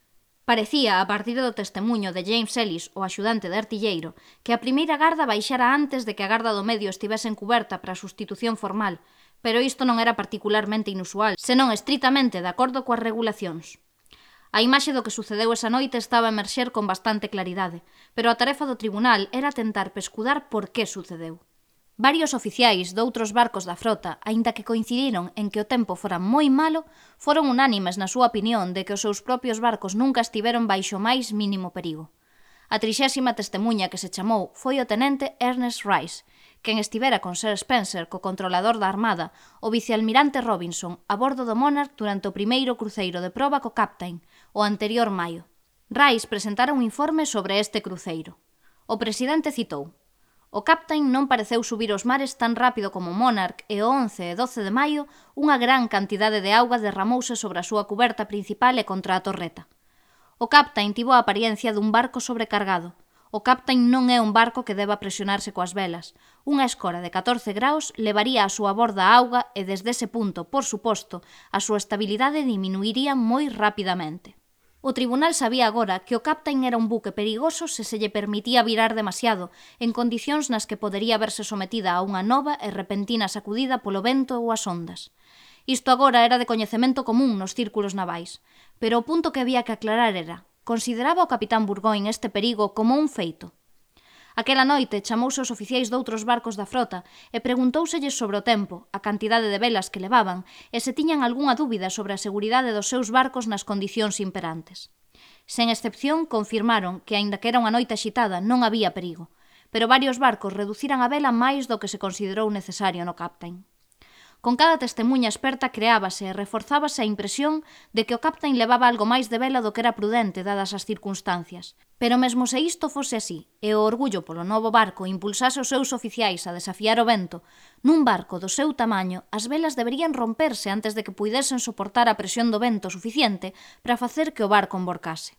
Parecía, a partir do testemuño de James Ellis, o axudante de artilleiro, que a primeira garda baixara antes de que a garda do medio estivese encuberta para a sustitución formal, pero isto non era particularmente inusual, senón estritamente de acordo coas regulacións. A imaxe do que sucedeu esa noite estaba a emerxer con bastante claridade, pero a tarefa do tribunal era tentar pescudar por que sucedeu. Varios oficiais doutros barcos da frota, aínda que coincidiron en que o tempo fora moi malo, foron unánimes na súa opinión de que os seus propios barcos nunca estiveron baixo máis mínimo perigo. A 30ª testemuña que se chamou foi o tenente Ernest Rice, quen estivera con Sir Spencer, co controlador da armada, o vicealmirante Robinson, a bordo do Monarch durante o primeiro cruceiro de proba co Captain, o anterior maio. Rice presentara un informe sobre este cruceiro. O presidente citou: "O Captain non pareceu subir os mares tan rápido como o Monarch e o 11 e 12 de maio unha gran cantidade de auga derramouse sobre a súa cuberta principal e contra a torreta. O Captain tivo a apariencia dun barco sobrecargado. O Captain non é un barco que deba presionarse coas velas. Unha escora de 14 graus levaría a súa borda a auga e desde ese punto, por suposto, a súa estabilidade diminuiría moi rapidamente." O tribunal sabía agora que o Captain era un buque perigoso se lle permitía virar demasiado, en condicións nas que podería verse sometida a unha nova e repentina sacudida polo vento ou as ondas. Isto agora era de coñecemento común nos círculos navais, pero o punto que había que aclarar era: consideraba o capitán Burgoyne este perigo como un feito? Aquela noite chamouse aos oficiais doutros barcos da frota e preguntóuselles sobre o tempo, a cantidade de velas que levaban e se tiñan algunha dúbida sobre a seguridade dos seus barcos nas condicións imperantes. Sen excepción, confirmaron que, aínda que era unha noite axitada, non había perigo, pero varios barcos reduciran a vela máis do que se considerou necesario no Captain. Con cada testemuña experta creábase e reforzábase a impresión de que o Captain levaba algo máis de vela do que era prudente dadas as circunstancias. Pero mesmo se isto fose así, e o orgullo polo novo barco impulsase os seus oficiais a desafiar o vento, nun barco do seu tamaño, as velas deberían romperse antes de que puidesen soportar a presión do vento suficiente para facer que o barco emborcase.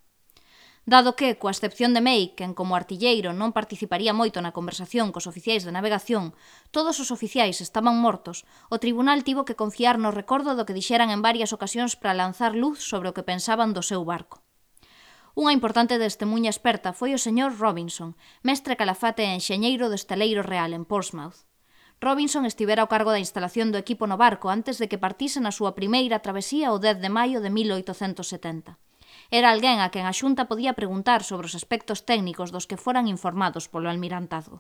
Dado que, coa excepción de May, quen como artilleiro non participaría moito na conversación cos oficiais de navegación, todos os oficiais estaban mortos, o tribunal tivo que confiar no recordo do que dixeran en varias ocasións para lanzar luz sobre o que pensaban do seu barco. Unha importante testemuña experta foi o señor Robinson, mestre calafate e enxeñeiro do estaleiro real en Portsmouth. Robinson estivera ao cargo da instalación do equipo no barco antes de que partise na súa primeira travesía o 10 de maio de 1870. Era alguén a quen a Xunta podía preguntar sobre os aspectos técnicos dos que foran informados polo almirantazgo.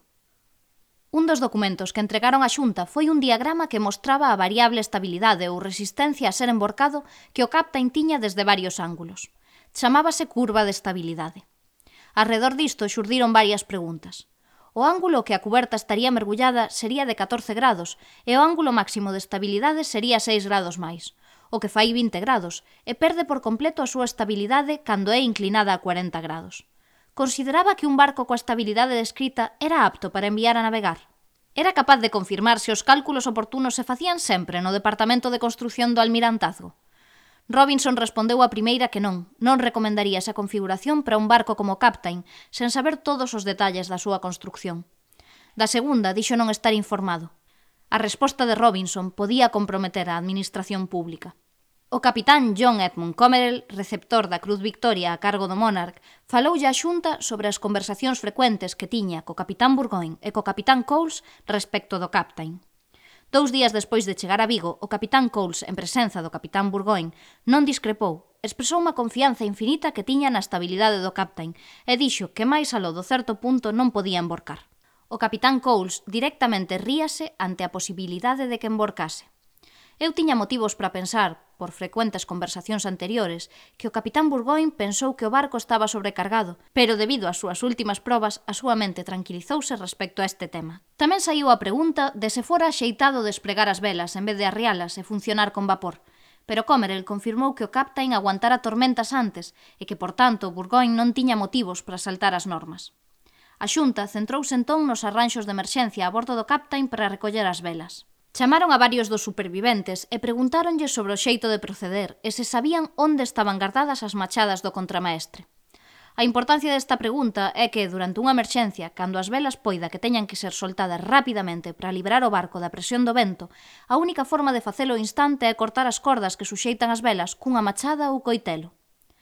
Un dos documentos que entregaron á Xunta foi un diagrama que mostraba a variable estabilidade ou resistencia a ser emborcado que o Captain tiña desde varios ángulos. Chamábase curva de estabilidade. Arredor disto xurdiron varias preguntas. O ángulo que a cuberta estaría mergullada sería de 14 grados e o ángulo máximo de estabilidade sería 6 grados máis, o que fai 20 grados, e perde por completo a súa estabilidade cando é inclinada a 40 grados. Consideraba que un barco coa estabilidade descrita era apto para enviar a navegar. Era capaz de confirmar se os cálculos oportunos se facían sempre no Departamento de Construción do Almirantazgo. Robinson respondeu a primeira que non recomendaría esa configuración para un barco como Captain, sen saber todos os detalles da súa construcción. Da segunda, dixo non estar informado. A resposta de Robinson podía comprometer a administración pública. O capitán John Edmund Comerell, receptor da Cruz Victoria a cargo do Monarch, faloulle á Xunta sobre as conversacións frecuentes que tiña co capitán Burgoyne e co capitán Coles respecto do Captain. 2 días despois de chegar a Vigo, o capitán Coles, en presenza do capitán Burgoyne, non discrepou, expresou unha confianza infinita que tiña na estabilidade do Captain e dixo que máis aló do certo punto non podía emborcar. O capitán Coles directamente ríase ante a posibilidade de que emborcase. Eu tiña motivos para pensar, por frecuentes conversacións anteriores, que o capitán Burgoyne pensou que o barco estaba sobrecargado, pero debido ás súas últimas probas, a súa mente tranquilizouse respecto a este tema. Tamén saiu a pregunta de se fora axeitado desplegar as velas en vez de arrialas e funcionar con vapor, pero Comerell confirmou que o Captain aguantara tormentas antes e que, por tanto, Burgoyne non tiña motivos para saltar as normas. A Xunta centrouse entón nos arranxos de emerxencia a bordo do Captain para recoller as velas. Chamaron a varios dos superviventes e preguntáronlles sobre o xeito de proceder e se sabían onde estaban guardadas as machadas do contramaestre. A importancia desta pregunta é que, durante unha emerxencia, cando as velas poida que teñan que ser soltadas rapidamente para liberar o barco da presión do vento, a única forma de facelo ao instante é cortar as cordas que suxeitan as velas cunha machada ou coitelo.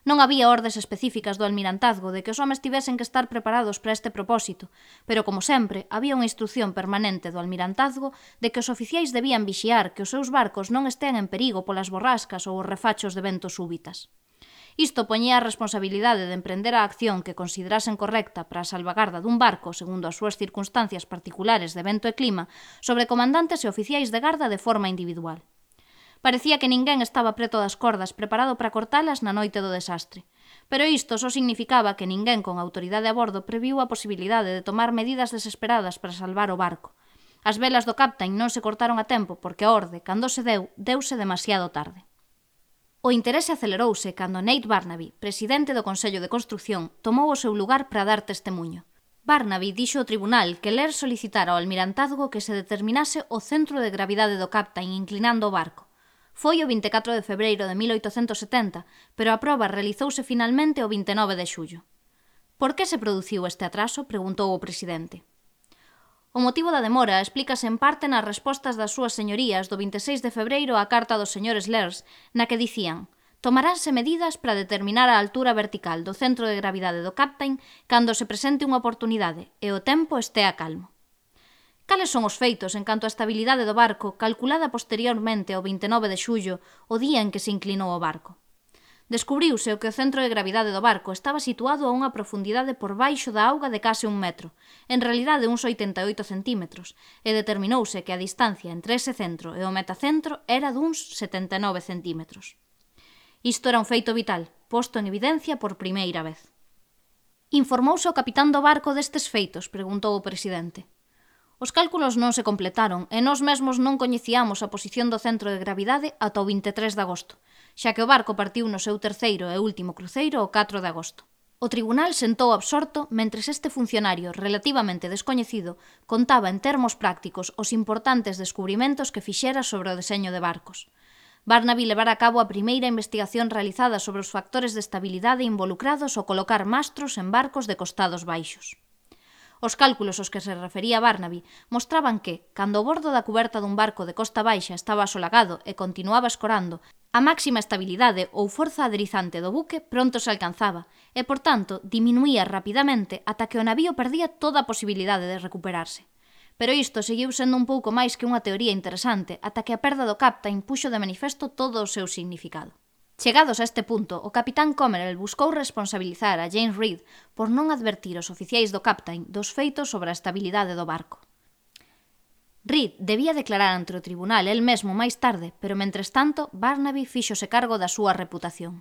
Non había ordes específicas do almirantazgo de que os homes tivesen que estar preparados para este propósito, pero, como sempre, había unha instrucción permanente do almirantazgo de que os oficiais debían vixiar que os seus barcos non estean en perigo polas borrascas ou os refachos de vento súbitas. Isto poñía a responsabilidade de emprender a acción que considerasen correcta para a salvagarda dun barco, segundo as súas circunstancias particulares de vento e clima, sobre comandantes e oficiais de garda de forma individual. Parecía que ninguén estaba preto das cordas preparado para cortalas na noite do desastre. Pero isto só significaba que ninguén con autoridade a bordo previu a posibilidade de tomar medidas desesperadas para salvar o barco. As velas do captain non se cortaron a tempo porque a orde, cando se deu, deuse demasiado tarde. O interese acelerouse cando Nate Barnaby, presidente do Consello de Construción, tomou o seu lugar para dar testemuño. Barnaby dixo ao tribunal que Laird solicitara ao almirantazgo que se determinase o centro de gravidade do captain inclinando o barco. Foi o 24 de febreiro de 1870, pero a proba realizouse finalmente o 29 de xullo. Por que se produciu este atraso? Preguntou o presidente. O motivo da demora explícase en parte nas respostas das súas señorías do 26 de febreiro á carta dos señores Laird, na que dicían: tomaránse medidas para determinar a altura vertical do centro de gravidade do captain cando se presente unha oportunidade e o tempo estea calmo. Cales son os feitos en canto á estabilidade do barco calculada posteriormente ao 29 de xullo, o día en que se inclinou o barco? Descubriuse que o centro de gravidade do barco estaba situado a unha profundidade por baixo da auga de case 1 metro, en realidade uns 88 centímetros, e determinouse que a distancia entre ese centro e o metacentro era duns 79 centímetros. Isto era un feito vital, posto en evidencia por primeira vez. Informouse o capitán do barco destes feitos, preguntou o presidente. Os cálculos non se completaron e nós mesmos non coñecíamos a posición do centro de gravidade ata o 23 de agosto, xa que o barco partiu no seu terceiro e último cruceiro o 4 de agosto. O tribunal sentou absorto mentres este funcionario relativamente descoñecido contaba en termos prácticos os importantes descubrimentos que fixera sobre o deseño de barcos. Barnaby levara a cabo a primeira investigación realizada sobre os factores de estabilidade involucrados ao colocar mastros en barcos de costados baixos. Os cálculos aos que se refería Barnaby mostraban que, cando o bordo da cuberta dun barco de costa baixa estaba asolagado e continuaba escorando, a máxima estabilidade ou forza aderizante do buque pronto se alcanzaba e, por tanto, diminuía rapidamente ata que o navío perdía toda a posibilidade de recuperarse. Pero isto seguiu sendo un pouco máis que unha teoría interesante ata que a perda do captain puxo de manifesto todo o seu significado. Chegados a este punto, o capitán Comerell buscou responsabilizar a James Reed por non advertir os oficiais do captain dos feitos sobre a estabilidade do barco. Reed debía declarar ante o tribunal el mesmo máis tarde, pero mentres tanto, Barnaby fíxose cargo da súa reputación.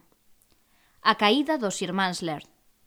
A caída dos irmáns Laird.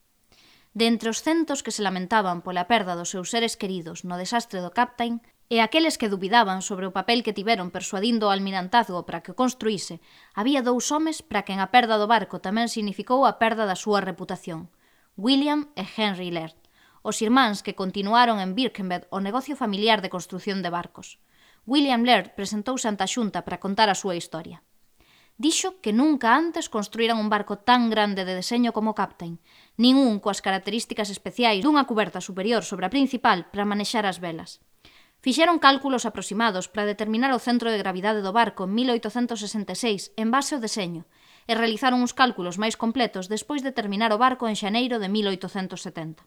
De entre os centos que se lamentaban pola perda dos seus seres queridos no desastre do captain, e aqueles que dubidaban sobre o papel que tiveron persuadindo o almirantazgo para que o construíse, había 2 homes para quen a perda do barco tamén significou a perda da súa reputación: William e Henry Laird, os irmáns que continuaron en Birkenhead o negocio familiar de construción de barcos. William Laird presentouse ante a xunta para contar a súa historia. Dixo que nunca antes construíran un barco tan grande de deseño como o captain, nin un coas características especiais dunha cuberta superior sobre a principal para manexar as velas. Fixeron cálculos aproximados para determinar o centro de gravidade do barco en 1866 en base ao deseño e realizaron uns cálculos máis completos despois de terminar o barco en xaneiro de 1870.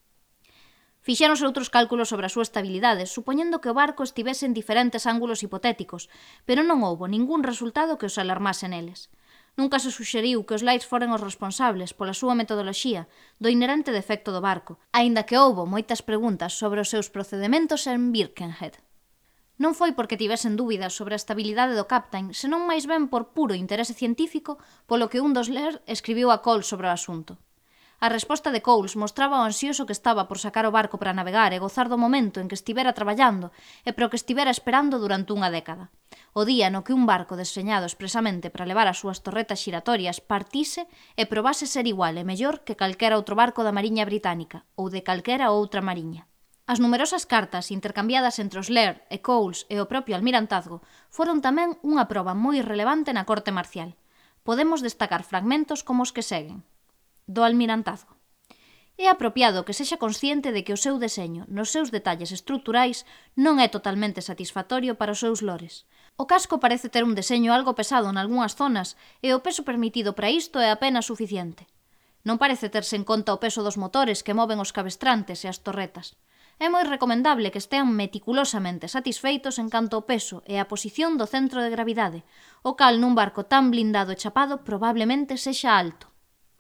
Fixéronse outros cálculos sobre a súa estabilidade, supoñendo que o barco estivese en diferentes ángulos hipotéticos, pero non houbo ningún resultado que os alarmase neles. Nunca se suxeriu que os Laird foren os responsables pola súa metodoloxía do inherente defecto do barco, aínda que houbo moitas preguntas sobre os seus procedementos en Birkenhead. Non foi porque tivesen dúbidas sobre a estabilidade do captain, senón máis ben por puro interese científico polo que un dos Laird escribiu a Coles sobre o asunto. A resposta de Coles mostraba o ansioso que estaba por sacar o barco para navegar e gozar do momento en que estivera traballando e pro que estivera esperando durante unha década. O día no que un barco deseñado expresamente para levar as súas torretas xiratorias partise e probase ser igual e mellor que calquera outro barco da Mariña Británica ou de calquera outra mariña. As numerosas cartas intercambiadas entre os Laird e Coles e o propio almirantazgo foron tamén unha proba moi relevante na corte marcial. Podemos destacar fragmentos como os que seguen. Do almirantazgo. É apropiado que sexa consciente de que o seu deseño, nos seus detalles estruturais, non é totalmente satisfactorio para os seus lores. O casco parece ter un deseño algo pesado nalgunhas zonas e o peso permitido para isto é apenas suficiente. Non parece terse en conta o peso dos motores que moven os cabestrantes e as torretas. É moi recomendable que estean meticulosamente satisfeitos en canto ao peso e a posición do centro de gravidade, o cal nun barco tan blindado e chapado probablemente sexa alto.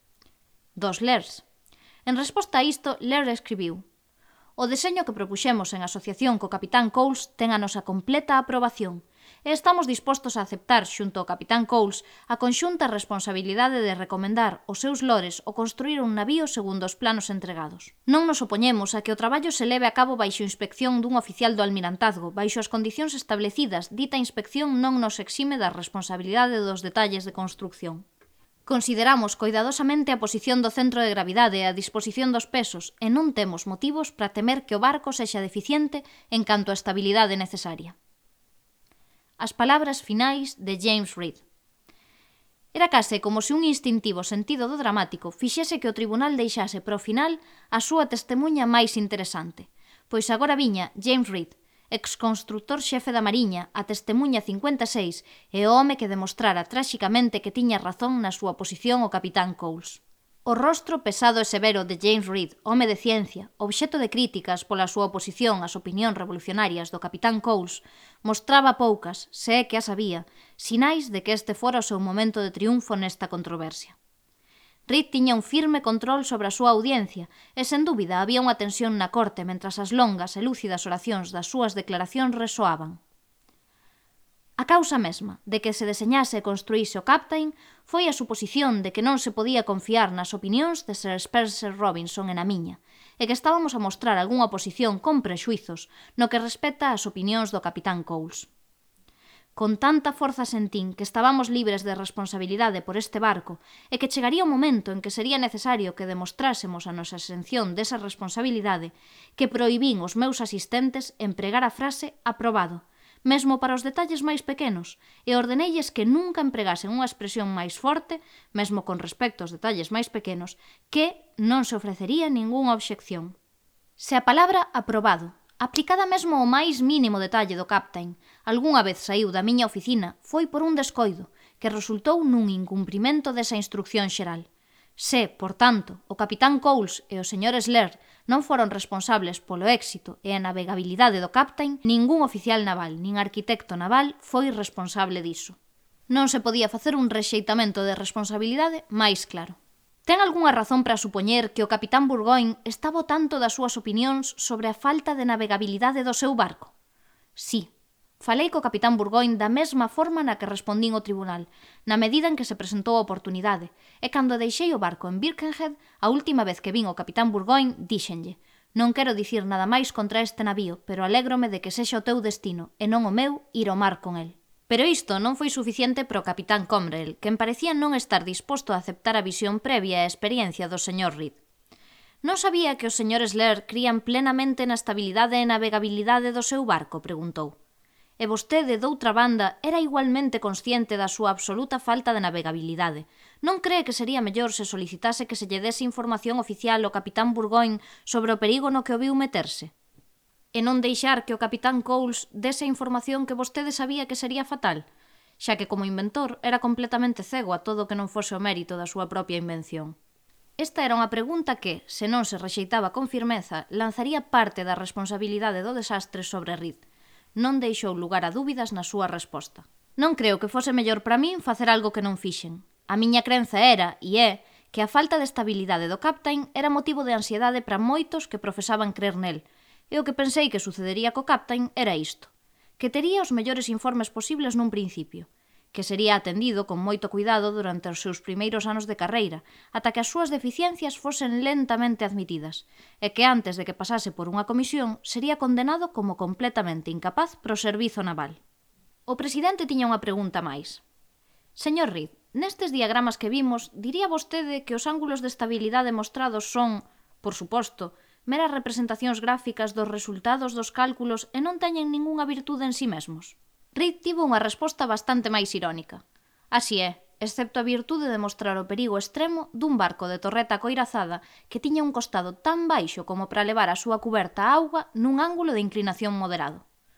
2 LERs. En resposta a isto, Lear escribiu: O deseño que propuxemos en asociación co Capitán Coles ten a nosa completa aprobación e estamos dispostos a aceptar xunto ao Capitán Coles a conxunta responsabilidade de recomendar aos seus lores o construir un navío segundo os planos entregados. Non nos opoñemos a que o traballo se leve a cabo baixo inspección dun oficial do almirantazgo, baixo as condicións establecidas. Dita inspección non nos exime da responsabilidade dos detalles de construcción. Consideramos coidadosamente a posición do centro de gravidade e a disposición dos pesos e non temos motivos para temer que o barco sexa deficiente en canto á estabilidade necesaria. As palabras finais de James Reed. Era case como se un instintivo sentido do dramático fixese que o tribunal deixase para o final a súa testemuña máis interesante, pois agora viña James Reed, exconstructor xefe da Mariña, a testemuña 56 e o home que demostrara tráxicamente que tiña razón na súa posición o Capitán Coles. O rostro pesado e severo de James Reed, home de ciencia, obxecto de críticas pola súa oposición ás opinións revolucionarias do Capitán Coles, mostraba poucas, se é que as había, sinais de que este fora o seu momento de triunfo nesta controversia. Reed tiña un firme control sobre a súa audiencia e, sen dúbida, había unha tensión na corte mentras as longas e lúcidas oracións das súas declaracións resoaban. A causa mesma de que se deseñase e construíse o Captain foi a suposición de que non se podía confiar nas opinións de Sir Spencer Robinson e na miña, e que estábamos a mostrar algunha oposición con prexuizos no que respecta ás opinións do Capitán Coles. Con tanta forza sentín que estábamos libres de responsabilidade por este barco e que chegaría o momento en que sería necesario que demostrásemos a nosa exención desa responsabilidade que prohibín os meus asistentes empregar a frase aprobado, mesmo para os detalles máis pequenos, e ordeneilles que nunca empregasen unha expresión máis forte, mesmo con respecto aos detalles máis pequenos, que non se ofrecería ningunha obxección. Se a palabra aprobado aplicada mesmo ao máis mínimo detalle do Captain, algunha vez saíu da miña oficina, foi por un descoido, que resultou nun incumprimento desa instrucción xeral. Se, por tanto, o Capitán Coles e os señores Lear non foron responsables polo éxito e a navegabilidade do Captain, ningún oficial naval nin arquitecto naval foi responsable diso. Non se podía facer un rexeitamento de responsabilidade máis claro. Ten algunha razón para supoñer que o Capitán Burgoyne estaba ao tanto das súas opinións sobre a falta de navegabilidade do seu barco? Sí, falei co Capitán Burgoyne da mesma forma na que respondín ao tribunal, na medida en que se presentou a oportunidade, e cando deixei o barco en Birkenhead, a última vez que vin o Capitán Burgoyne, díxenlle: non quero dicir nada máis contra este navío, pero alégrome de que sexa o teu destino, e non o meu, ir ao mar con el. Pero isto non foi suficiente para o Capitán Comrell, quen parecía non estar disposto a aceptar a visión previa e a experiencia do señor Reed. Non sabía que os señores Lear crían plenamente na estabilidade e navegabilidade do seu barco, preguntou. E vostede, doutra banda, era igualmente consciente da súa absoluta falta de navegabilidade. Non cree que sería mellor se solicitase que se lle dese información oficial ao Capitán Burgoyne sobre o perigo no que o viu meterse? E non deixar que o Capitán Coles dese información que vostede sabía que sería fatal, xa que como inventor era completamente cego a todo o que non fose o mérito da súa propia invención. Esta era unha pregunta que, se non se rexeitaba con firmeza, lanzaría parte da responsabilidade do desastre sobre Reed. Non deixou lugar a dúbidas na súa resposta. Non creo que fose mellor para min facer algo que non fixen. A miña crenza era, e é, que a falta de estabilidade do Captain era motivo de ansiedade para moitos que profesaban crer nel, e o que pensei que sucedería co Captain era isto, que tería os mellores informes posibles nun principio, que sería atendido con moito cuidado durante os seus primeiros anos de carreira, ata que as súas deficiencias fosen lentamente admitidas, e que antes de que pasase por unha comisión sería condenado como completamente incapaz pro servizo naval. O presidente tiña unha pregunta máis. Señor Reed, nestes diagramas que vimos, diría vostede que os ángulos de estabilidade mostrados son, por suposto, meras representacións gráficas dos resultados dos cálculos e non teñen ningunha virtude en sí mesmos? Reed tivo unha resposta bastante máis irónica. Así é, excepto a virtude de mostrar o perigo extremo dun barco de torreta coirazada que tiña un costado tan baixo como para levar a súa cuberta a auga nun ángulo de inclinación moderado.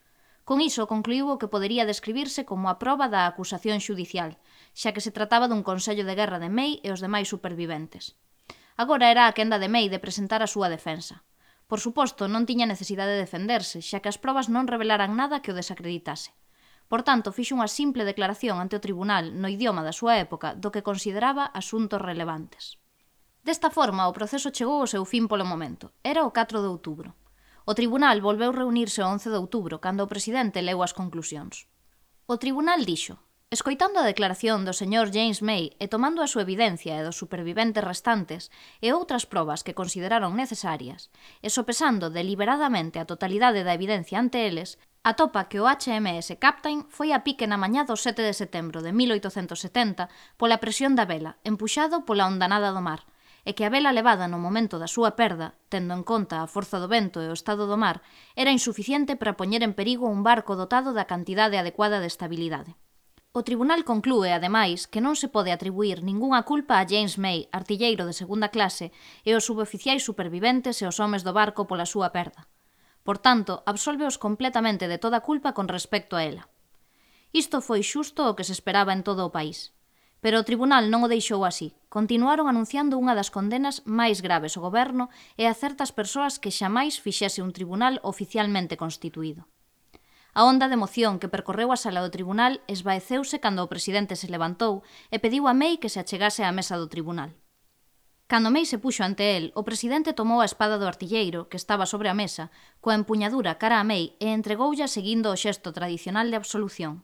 Con iso concluíu o que podería describirse como a proba da acusación xudicial, xa que se trataba dun consello de guerra de May e os demais superviventes. Agora era a quenda de May de presentar a súa defensa. Por suposto, non tiña necesidade de defenderse, xa que as probas non revelaran nada que o desacreditase. Por tanto, fixo unha simple declaración ante o tribunal no idioma da súa época do que consideraba asuntos relevantes. Desta forma, o proceso chegou ao seu fin polo momento. Era o 4 de outubro. O tribunal volveu reunirse o 11 de outubro, cando o presidente leu as conclusións. O tribunal dixo: escoitando a declaración do señor James May e tomando a súa evidencia e dos superviventes restantes e outras probas que consideraron necesarias, e sopesando deliberadamente a totalidade da evidencia ante eles, atopa que o HMS Captain foi a pique na mañá do 7 de setembro de 1870 pola presión da vela, empuxado pola ondanada do mar, e que a vela levada no momento da súa perda, tendo en conta a forza do vento e o estado do mar, era insuficiente para poñer en perigo un barco dotado da cantidade adecuada de estabilidade. O tribunal conclúe, ademais, que non se pode atribuir ningunha culpa a James May, artilleiro de segunda clase, e os suboficiais superviventes e os homes do barco pola súa perda. Por tanto, absolveos completamente de toda culpa con respecto a ela. Isto foi xusto o que se esperaba en todo o país. Pero o tribunal non o deixou así. Continuaron anunciando unha das condenas máis graves ao goberno e a certas persoas que xamais fixese un tribunal oficialmente constituído. A onda de emoción que percorreu a sala do tribunal esvaeceuse cando o presidente se levantou e pediu a May que se achegase á mesa do tribunal. Cando May se puxo ante el, o presidente tomou a espada do artilleiro, que estaba sobre a mesa, coa empuñadura cara a May e entregoulla seguindo o xesto tradicional de absolución.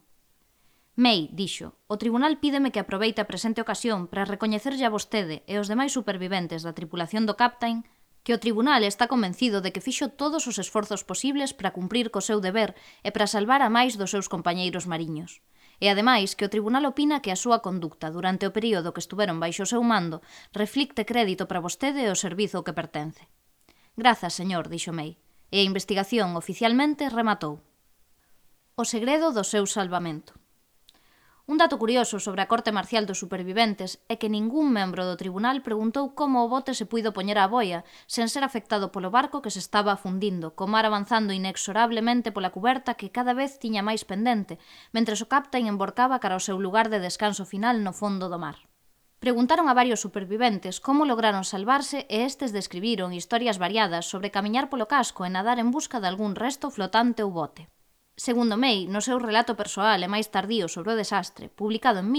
May dixo: o tribunal pídeme que aproveite a presente ocasión para recoñecerlle a vostede e os demais superviventes da tripulación do Captain que o tribunal está convencido de que fixo todos os esforzos posibles para cumprir co seu deber e para salvar a máis dos seus compañeiros mariños. E ademais que o tribunal opina que a súa conducta durante o período que estuveron baixo o seu mando reflicte crédito para vostede e o servizo ao que pertence. Grazas, señor, dixo May, e a investigación oficialmente rematou. O segredo do seu salvamento. Un dato curioso sobre a corte marcial dos superviventes é que ningún membro do tribunal preguntou como o bote se puido poñer á boia sen ser afectado polo barco que se estaba afundindo, co mar avanzando inexorablemente pola cuberta que cada vez tiña máis pendente, mentres o captain emborcaba cara ao seu lugar de descanso final no fondo do mar. Preguntaron a varios superviventes como lograron salvarse e estes describiron historias variadas sobre camiñar polo casco e nadar en busca de algún resto flotante ou bote. Segundo May, no seu relato persoal e máis tardío sobre o desastre, publicado en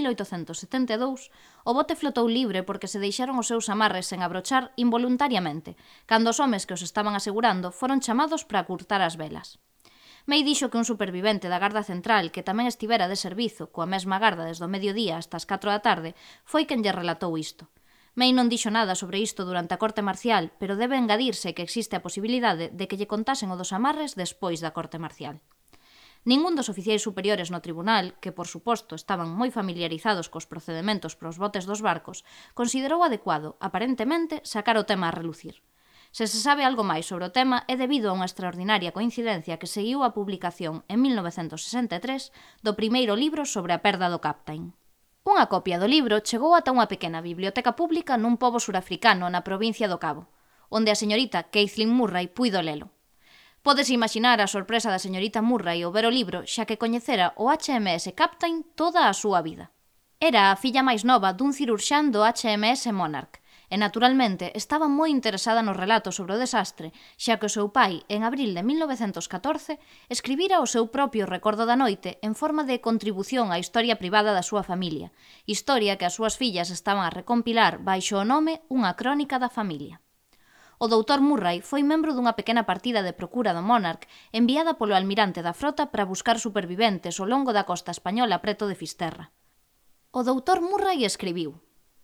1872, o bote flotou libre porque se deixaron os seus amarres sen abrochar involuntariamente, cando os homes que os estaban asegurando foron chamados para curtar as velas. May dixo que un supervivente da Garda Central que tamén estivera de servizo coa mesma garda desde o mediodía hasta as 4 da tarde foi quen lle relatou isto. May non dixo nada sobre isto durante a corte marcial, pero debe engadirse que existe a posibilidade de que lle contasen o dos amarres despois da corte marcial. Ningún dos oficiais superiores no tribunal, que por suposto estaban moi familiarizados cos procedementos pros botes dos barcos, considerou adecuado, aparentemente, sacar o tema a relucir. Se se sabe algo máis sobre o tema é debido a unha extraordinaria coincidencia que seguiu a publicación en 1963 do primeiro libro sobre a perda do Captain. Unha copia do libro chegou ata unha pequena biblioteca pública nun pobo surafricano na provincia do Cabo, onde a señorita Kathleen Murray puido lelo. Podes imaginar a sorpresa da señorita Murray ao ver o libro, xa que coñecera o HMS Captain toda a súa vida. Era a filla máis nova dun cirurxán do HMS Monarch, e naturalmente estaba moi interesada nos relatos sobre o desastre, xa que o seu pai, en abril de 1914, escribira o seu propio recordo da noite en forma de contribución á historia privada da súa familia, historia que as súas fillas estaban a recompilar baixo o nome Unha crónica da familia. O doutor Murray foi membro dunha pequena partida de procura do Monarch enviada polo almirante da frota para buscar superviventes ao longo da costa española preto de Fisterra. O doutor Murray escribiu: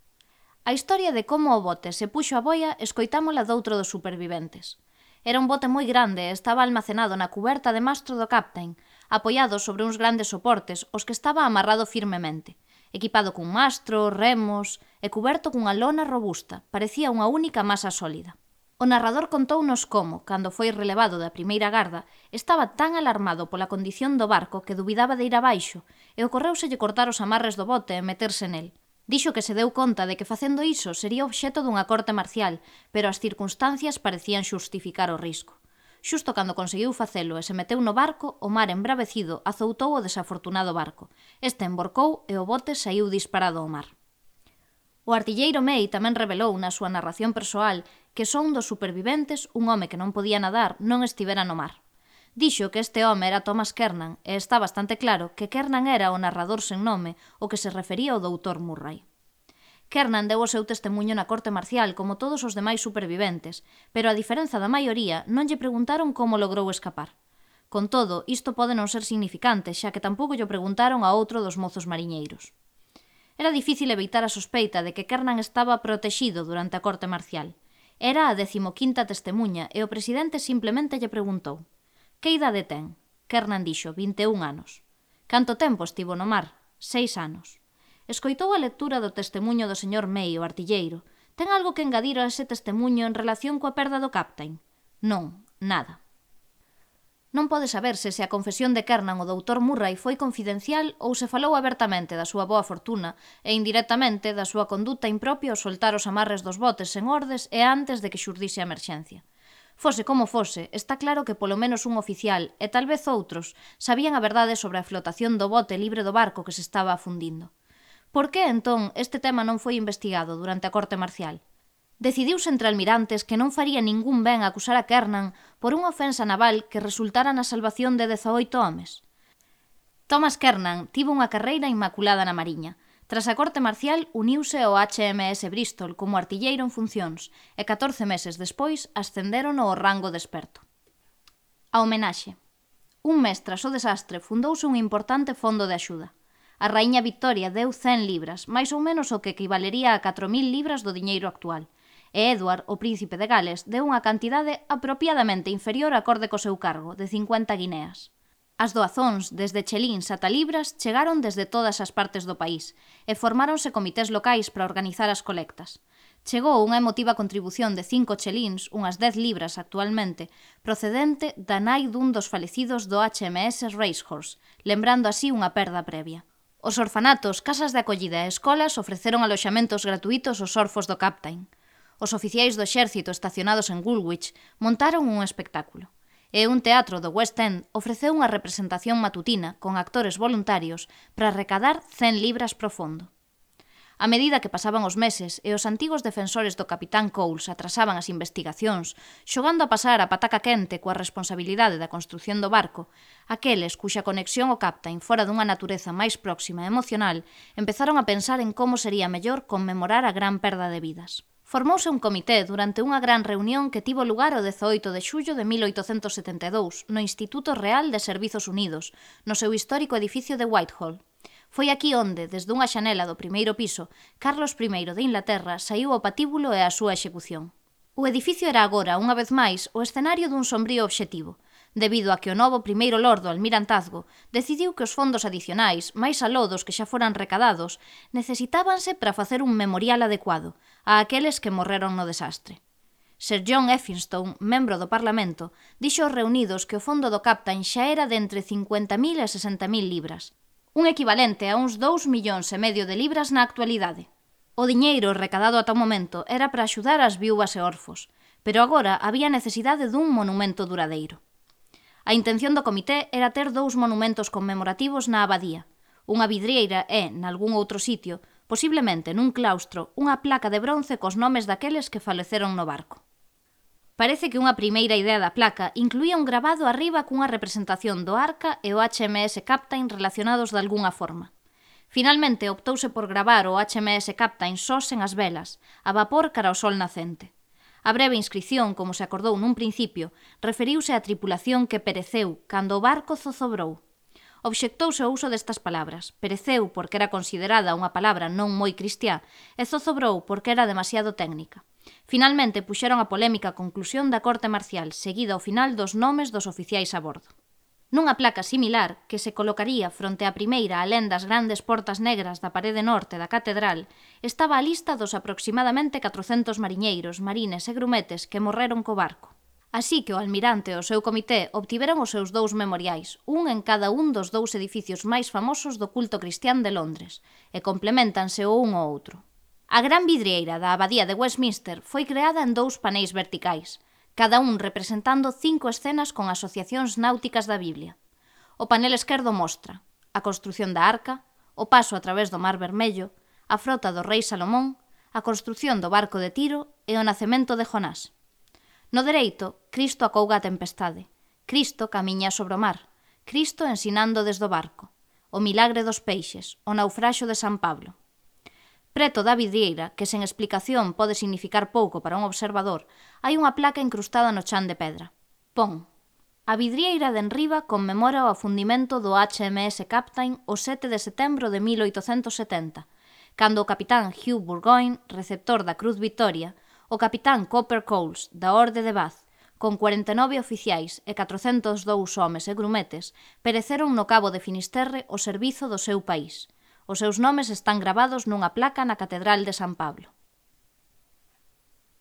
a historia de como o bote se puxo a boia escoitámola doutro dos superviventes. Era un bote moi grande e estaba almacenado na cuberta de mastro do Captain, apoiado sobre uns grandes soportes os que estaba amarrado firmemente, equipado cun mastro, remos e cuberto cunha lona robusta, parecía unha única masa sólida. O narrador contounos como, cando foi relevado da primeira garda, estaba tan alarmado pola condición do barco que dubidaba de ir abaixo e ocorreuselle cortar os amarres do bote e meterse nel. Dixo que se deu conta de que facendo iso sería obxeto dunha corte marcial, pero as circunstancias parecían xustificar o risco. Xusto cando conseguiu facelo e se meteu no barco, o mar embravecido azoutou o desafortunado barco. Este emborcou e o bote saíu disparado ao mar. O artilleiro May tamén revelou na súa narración persoal que só un dos superviventes, un home que non podía nadar, non estivera no mar. Dixo que este home era Thomas Kernan e está bastante claro que Kernan era o narrador sen nome o que se refería ao Dr. Murray. Kernan deu o seu testemunho na corte marcial como todos os demais superviventes, pero a diferenza da maioría non lle preguntaron como logrou escapar. Con todo, isto pode non ser significante, xa que tampouco lle preguntaron a outro dos mozos mariñeiros. Era difícil evitar a sospeita de que Kernan estaba protexido durante a corte marcial. Era a 15ª testemuña e o presidente simplemente lle preguntou: "Que idade ten?" Kernan dixo: 21 anos. "Canto tempo estivo no mar?" 6 anos. Escoitou a lectura do testemuño do señor May, o artilleiro. Ten algo que engadir a ese testemuño en relación coa perda do Captain? Non, nada. Non pode saberse se a confesión de Kernan ao Dr. Murray foi confidencial ou se falou abertamente da súa boa fortuna e indirectamente da súa conduta impropia ao soltar os amarres dos botes sen ordes e antes de que xurdise a emerxencia. Fose como fose, está claro que polo menos un oficial, e tal vez outros, sabían a verdade sobre a flotación do bote libre do barco que se estaba afundindo. Por que, entón, este tema non foi investigado durante a corte marcial? Decidiuse entre almirantes que non faría ningún ben acusar a Kernan por unha ofensa naval que resultara na salvación de 18 homes. Thomas Kernan tivo unha carreira inmaculada na Mariña. Tras a corte marcial, uniuse ao HMS Bristol como artilleiro en funcións e 14 meses despois ascenderon ao rango de experto. A homenaxe. Un mes tras o desastre fundouse un importante fondo de axuda. A raíña Victoria deu 100 libras, máis ou menos o que equivalería a 4.000 libras do diñeiro actual, e Edward, o príncipe de Gales, deu unha cantidade apropiadamente inferior acorde co seu cargo, de 50 guineas. As doazóns, desde chelíns ata libras, chegaron desde todas as partes do país, e formáronse comités locais para organizar as colectas. Chegou unha emotiva contribución de 5 chelíns, unhas 10 libras actualmente, procedente da nai dun dos falecidos do HMS Racehorse, lembrando así unha perda previa. Os orfanatos, casas de acollida e escolas ofreceron aloxamentos gratuitos aos orfos do Captain. Os oficiais do exército estacionados en Woolwich montaron un espectáculo. E un teatro do West End ofreceu unha representación matutina con actores voluntarios para recadar 100 libras pro fondo. A medida que pasaban os meses e os antigos defensores do Capitán Coles atrasaban as investigacións, xogando a pasar a pataca quente coa responsabilidade da construción do barco, aqueles cuxa conexión ao Captain fora dunha natureza máis próxima e emocional empezaron a pensar en como sería mellor conmemorar a gran perda de vidas. Formouse un comité durante unha gran reunión que tivo lugar o 18 de xullo de 1872 no Instituto Real de Servizos Unidos, no seu histórico edificio de Whitehall. Foi aquí onde, desde unha xanela do primeiro piso, Carlos I de Inglaterra saiu ao patíbulo e a súa execución. O edificio era agora, unha vez máis, o escenario dun sombrío obxectivo, debido a que o novo primeiro lord do almirantazgo decidiu que os fondos adicionais, máis aló dos que xa foran recadados, necesitábanse para facer un memorial adecuado a aqueles que morreron no desastre. Sir John Effinstone, membro do Parlamento, dixo aos reunidos que o fondo do Captain xa era de entre 50.000 e 60.000 libras, un equivalente a uns 2,5 millóns de libras na actualidade. O diñeiro recadado ata o momento era para axudar as viúvas e orfos, pero agora había necesidade dun monumento duradeiro. A intención do comité era ter 2 monumentos conmemorativos na abadía, unha vidrieira e, nalgún outro sitio, posiblemente nun claustro, unha placa de bronce cos nomes daqueles que faleceron no barco. Parece que unha primeira idea da placa incluía un grabado arriba cunha representación do Arca e o HMS Captain relacionados de algunha forma. Finalmente optouse por gravar o HMS Captain só sen as velas, a vapor cara ao sol nacente. A breve inscrición, como se acordou nun principio, referiuse á tripulación que pereceu cando o barco zozobrou. Obxectouse o uso destas palabras. Pereceu porque era considerada unha palabra non moi cristiá e zozobrou porque era demasiado técnica. Finalmente puxeron a polémica conclusión da corte marcial, seguida ao final dos nomes dos oficiais a bordo. Nunha placa similar, que se colocaría fronte á primeira alén das grandes portas negras da parede norte da catedral, estaba a lista dos aproximadamente 400 mariñeiros, marines e grumetes que morreron co barco. Así que o almirante e o seu comité obtiveron os seus 2 memoriais, un en cada un dos 2 edificios máis famosos do culto cristián de Londres, e compleméntanse o un ao outro. A gran vidrieira da abadía de Westminster foi creada en 2 paneis verticais. cada un representando 5 escenas con asociacións náuticas da Biblia. O panel esquerdo mostra a construción da arca, o paso a través do Mar Vermello, a frota do rei Salomón, a construción do barco de Tiro e o nacemento de Jonás. No dereito, Cristo acouga a tempestade. Cristo camiña sobre o mar. Cristo ensinando desde o barco. O milagre dos peixes, o naufraxo de San Pablo. Preto da vidrieira, que sen explicación pode significar pouco para un observador, hai unha placa incrustada no chan de pedra. Pon: a vidrieira de enriba conmemora o afundimento do HMS Captain o 7 de setembro de 1870, cando o capitán Hugh Burgoyne, receptor da Cruz Victoria, o capitán Copper Coles, da Orde de Bath, con 49 oficiais e 402 homes e grumetes, pereceron no cabo de Finisterre ao servizo do seu país. Os seus nomes están gravados nunha placa na Catedral de San Pablo.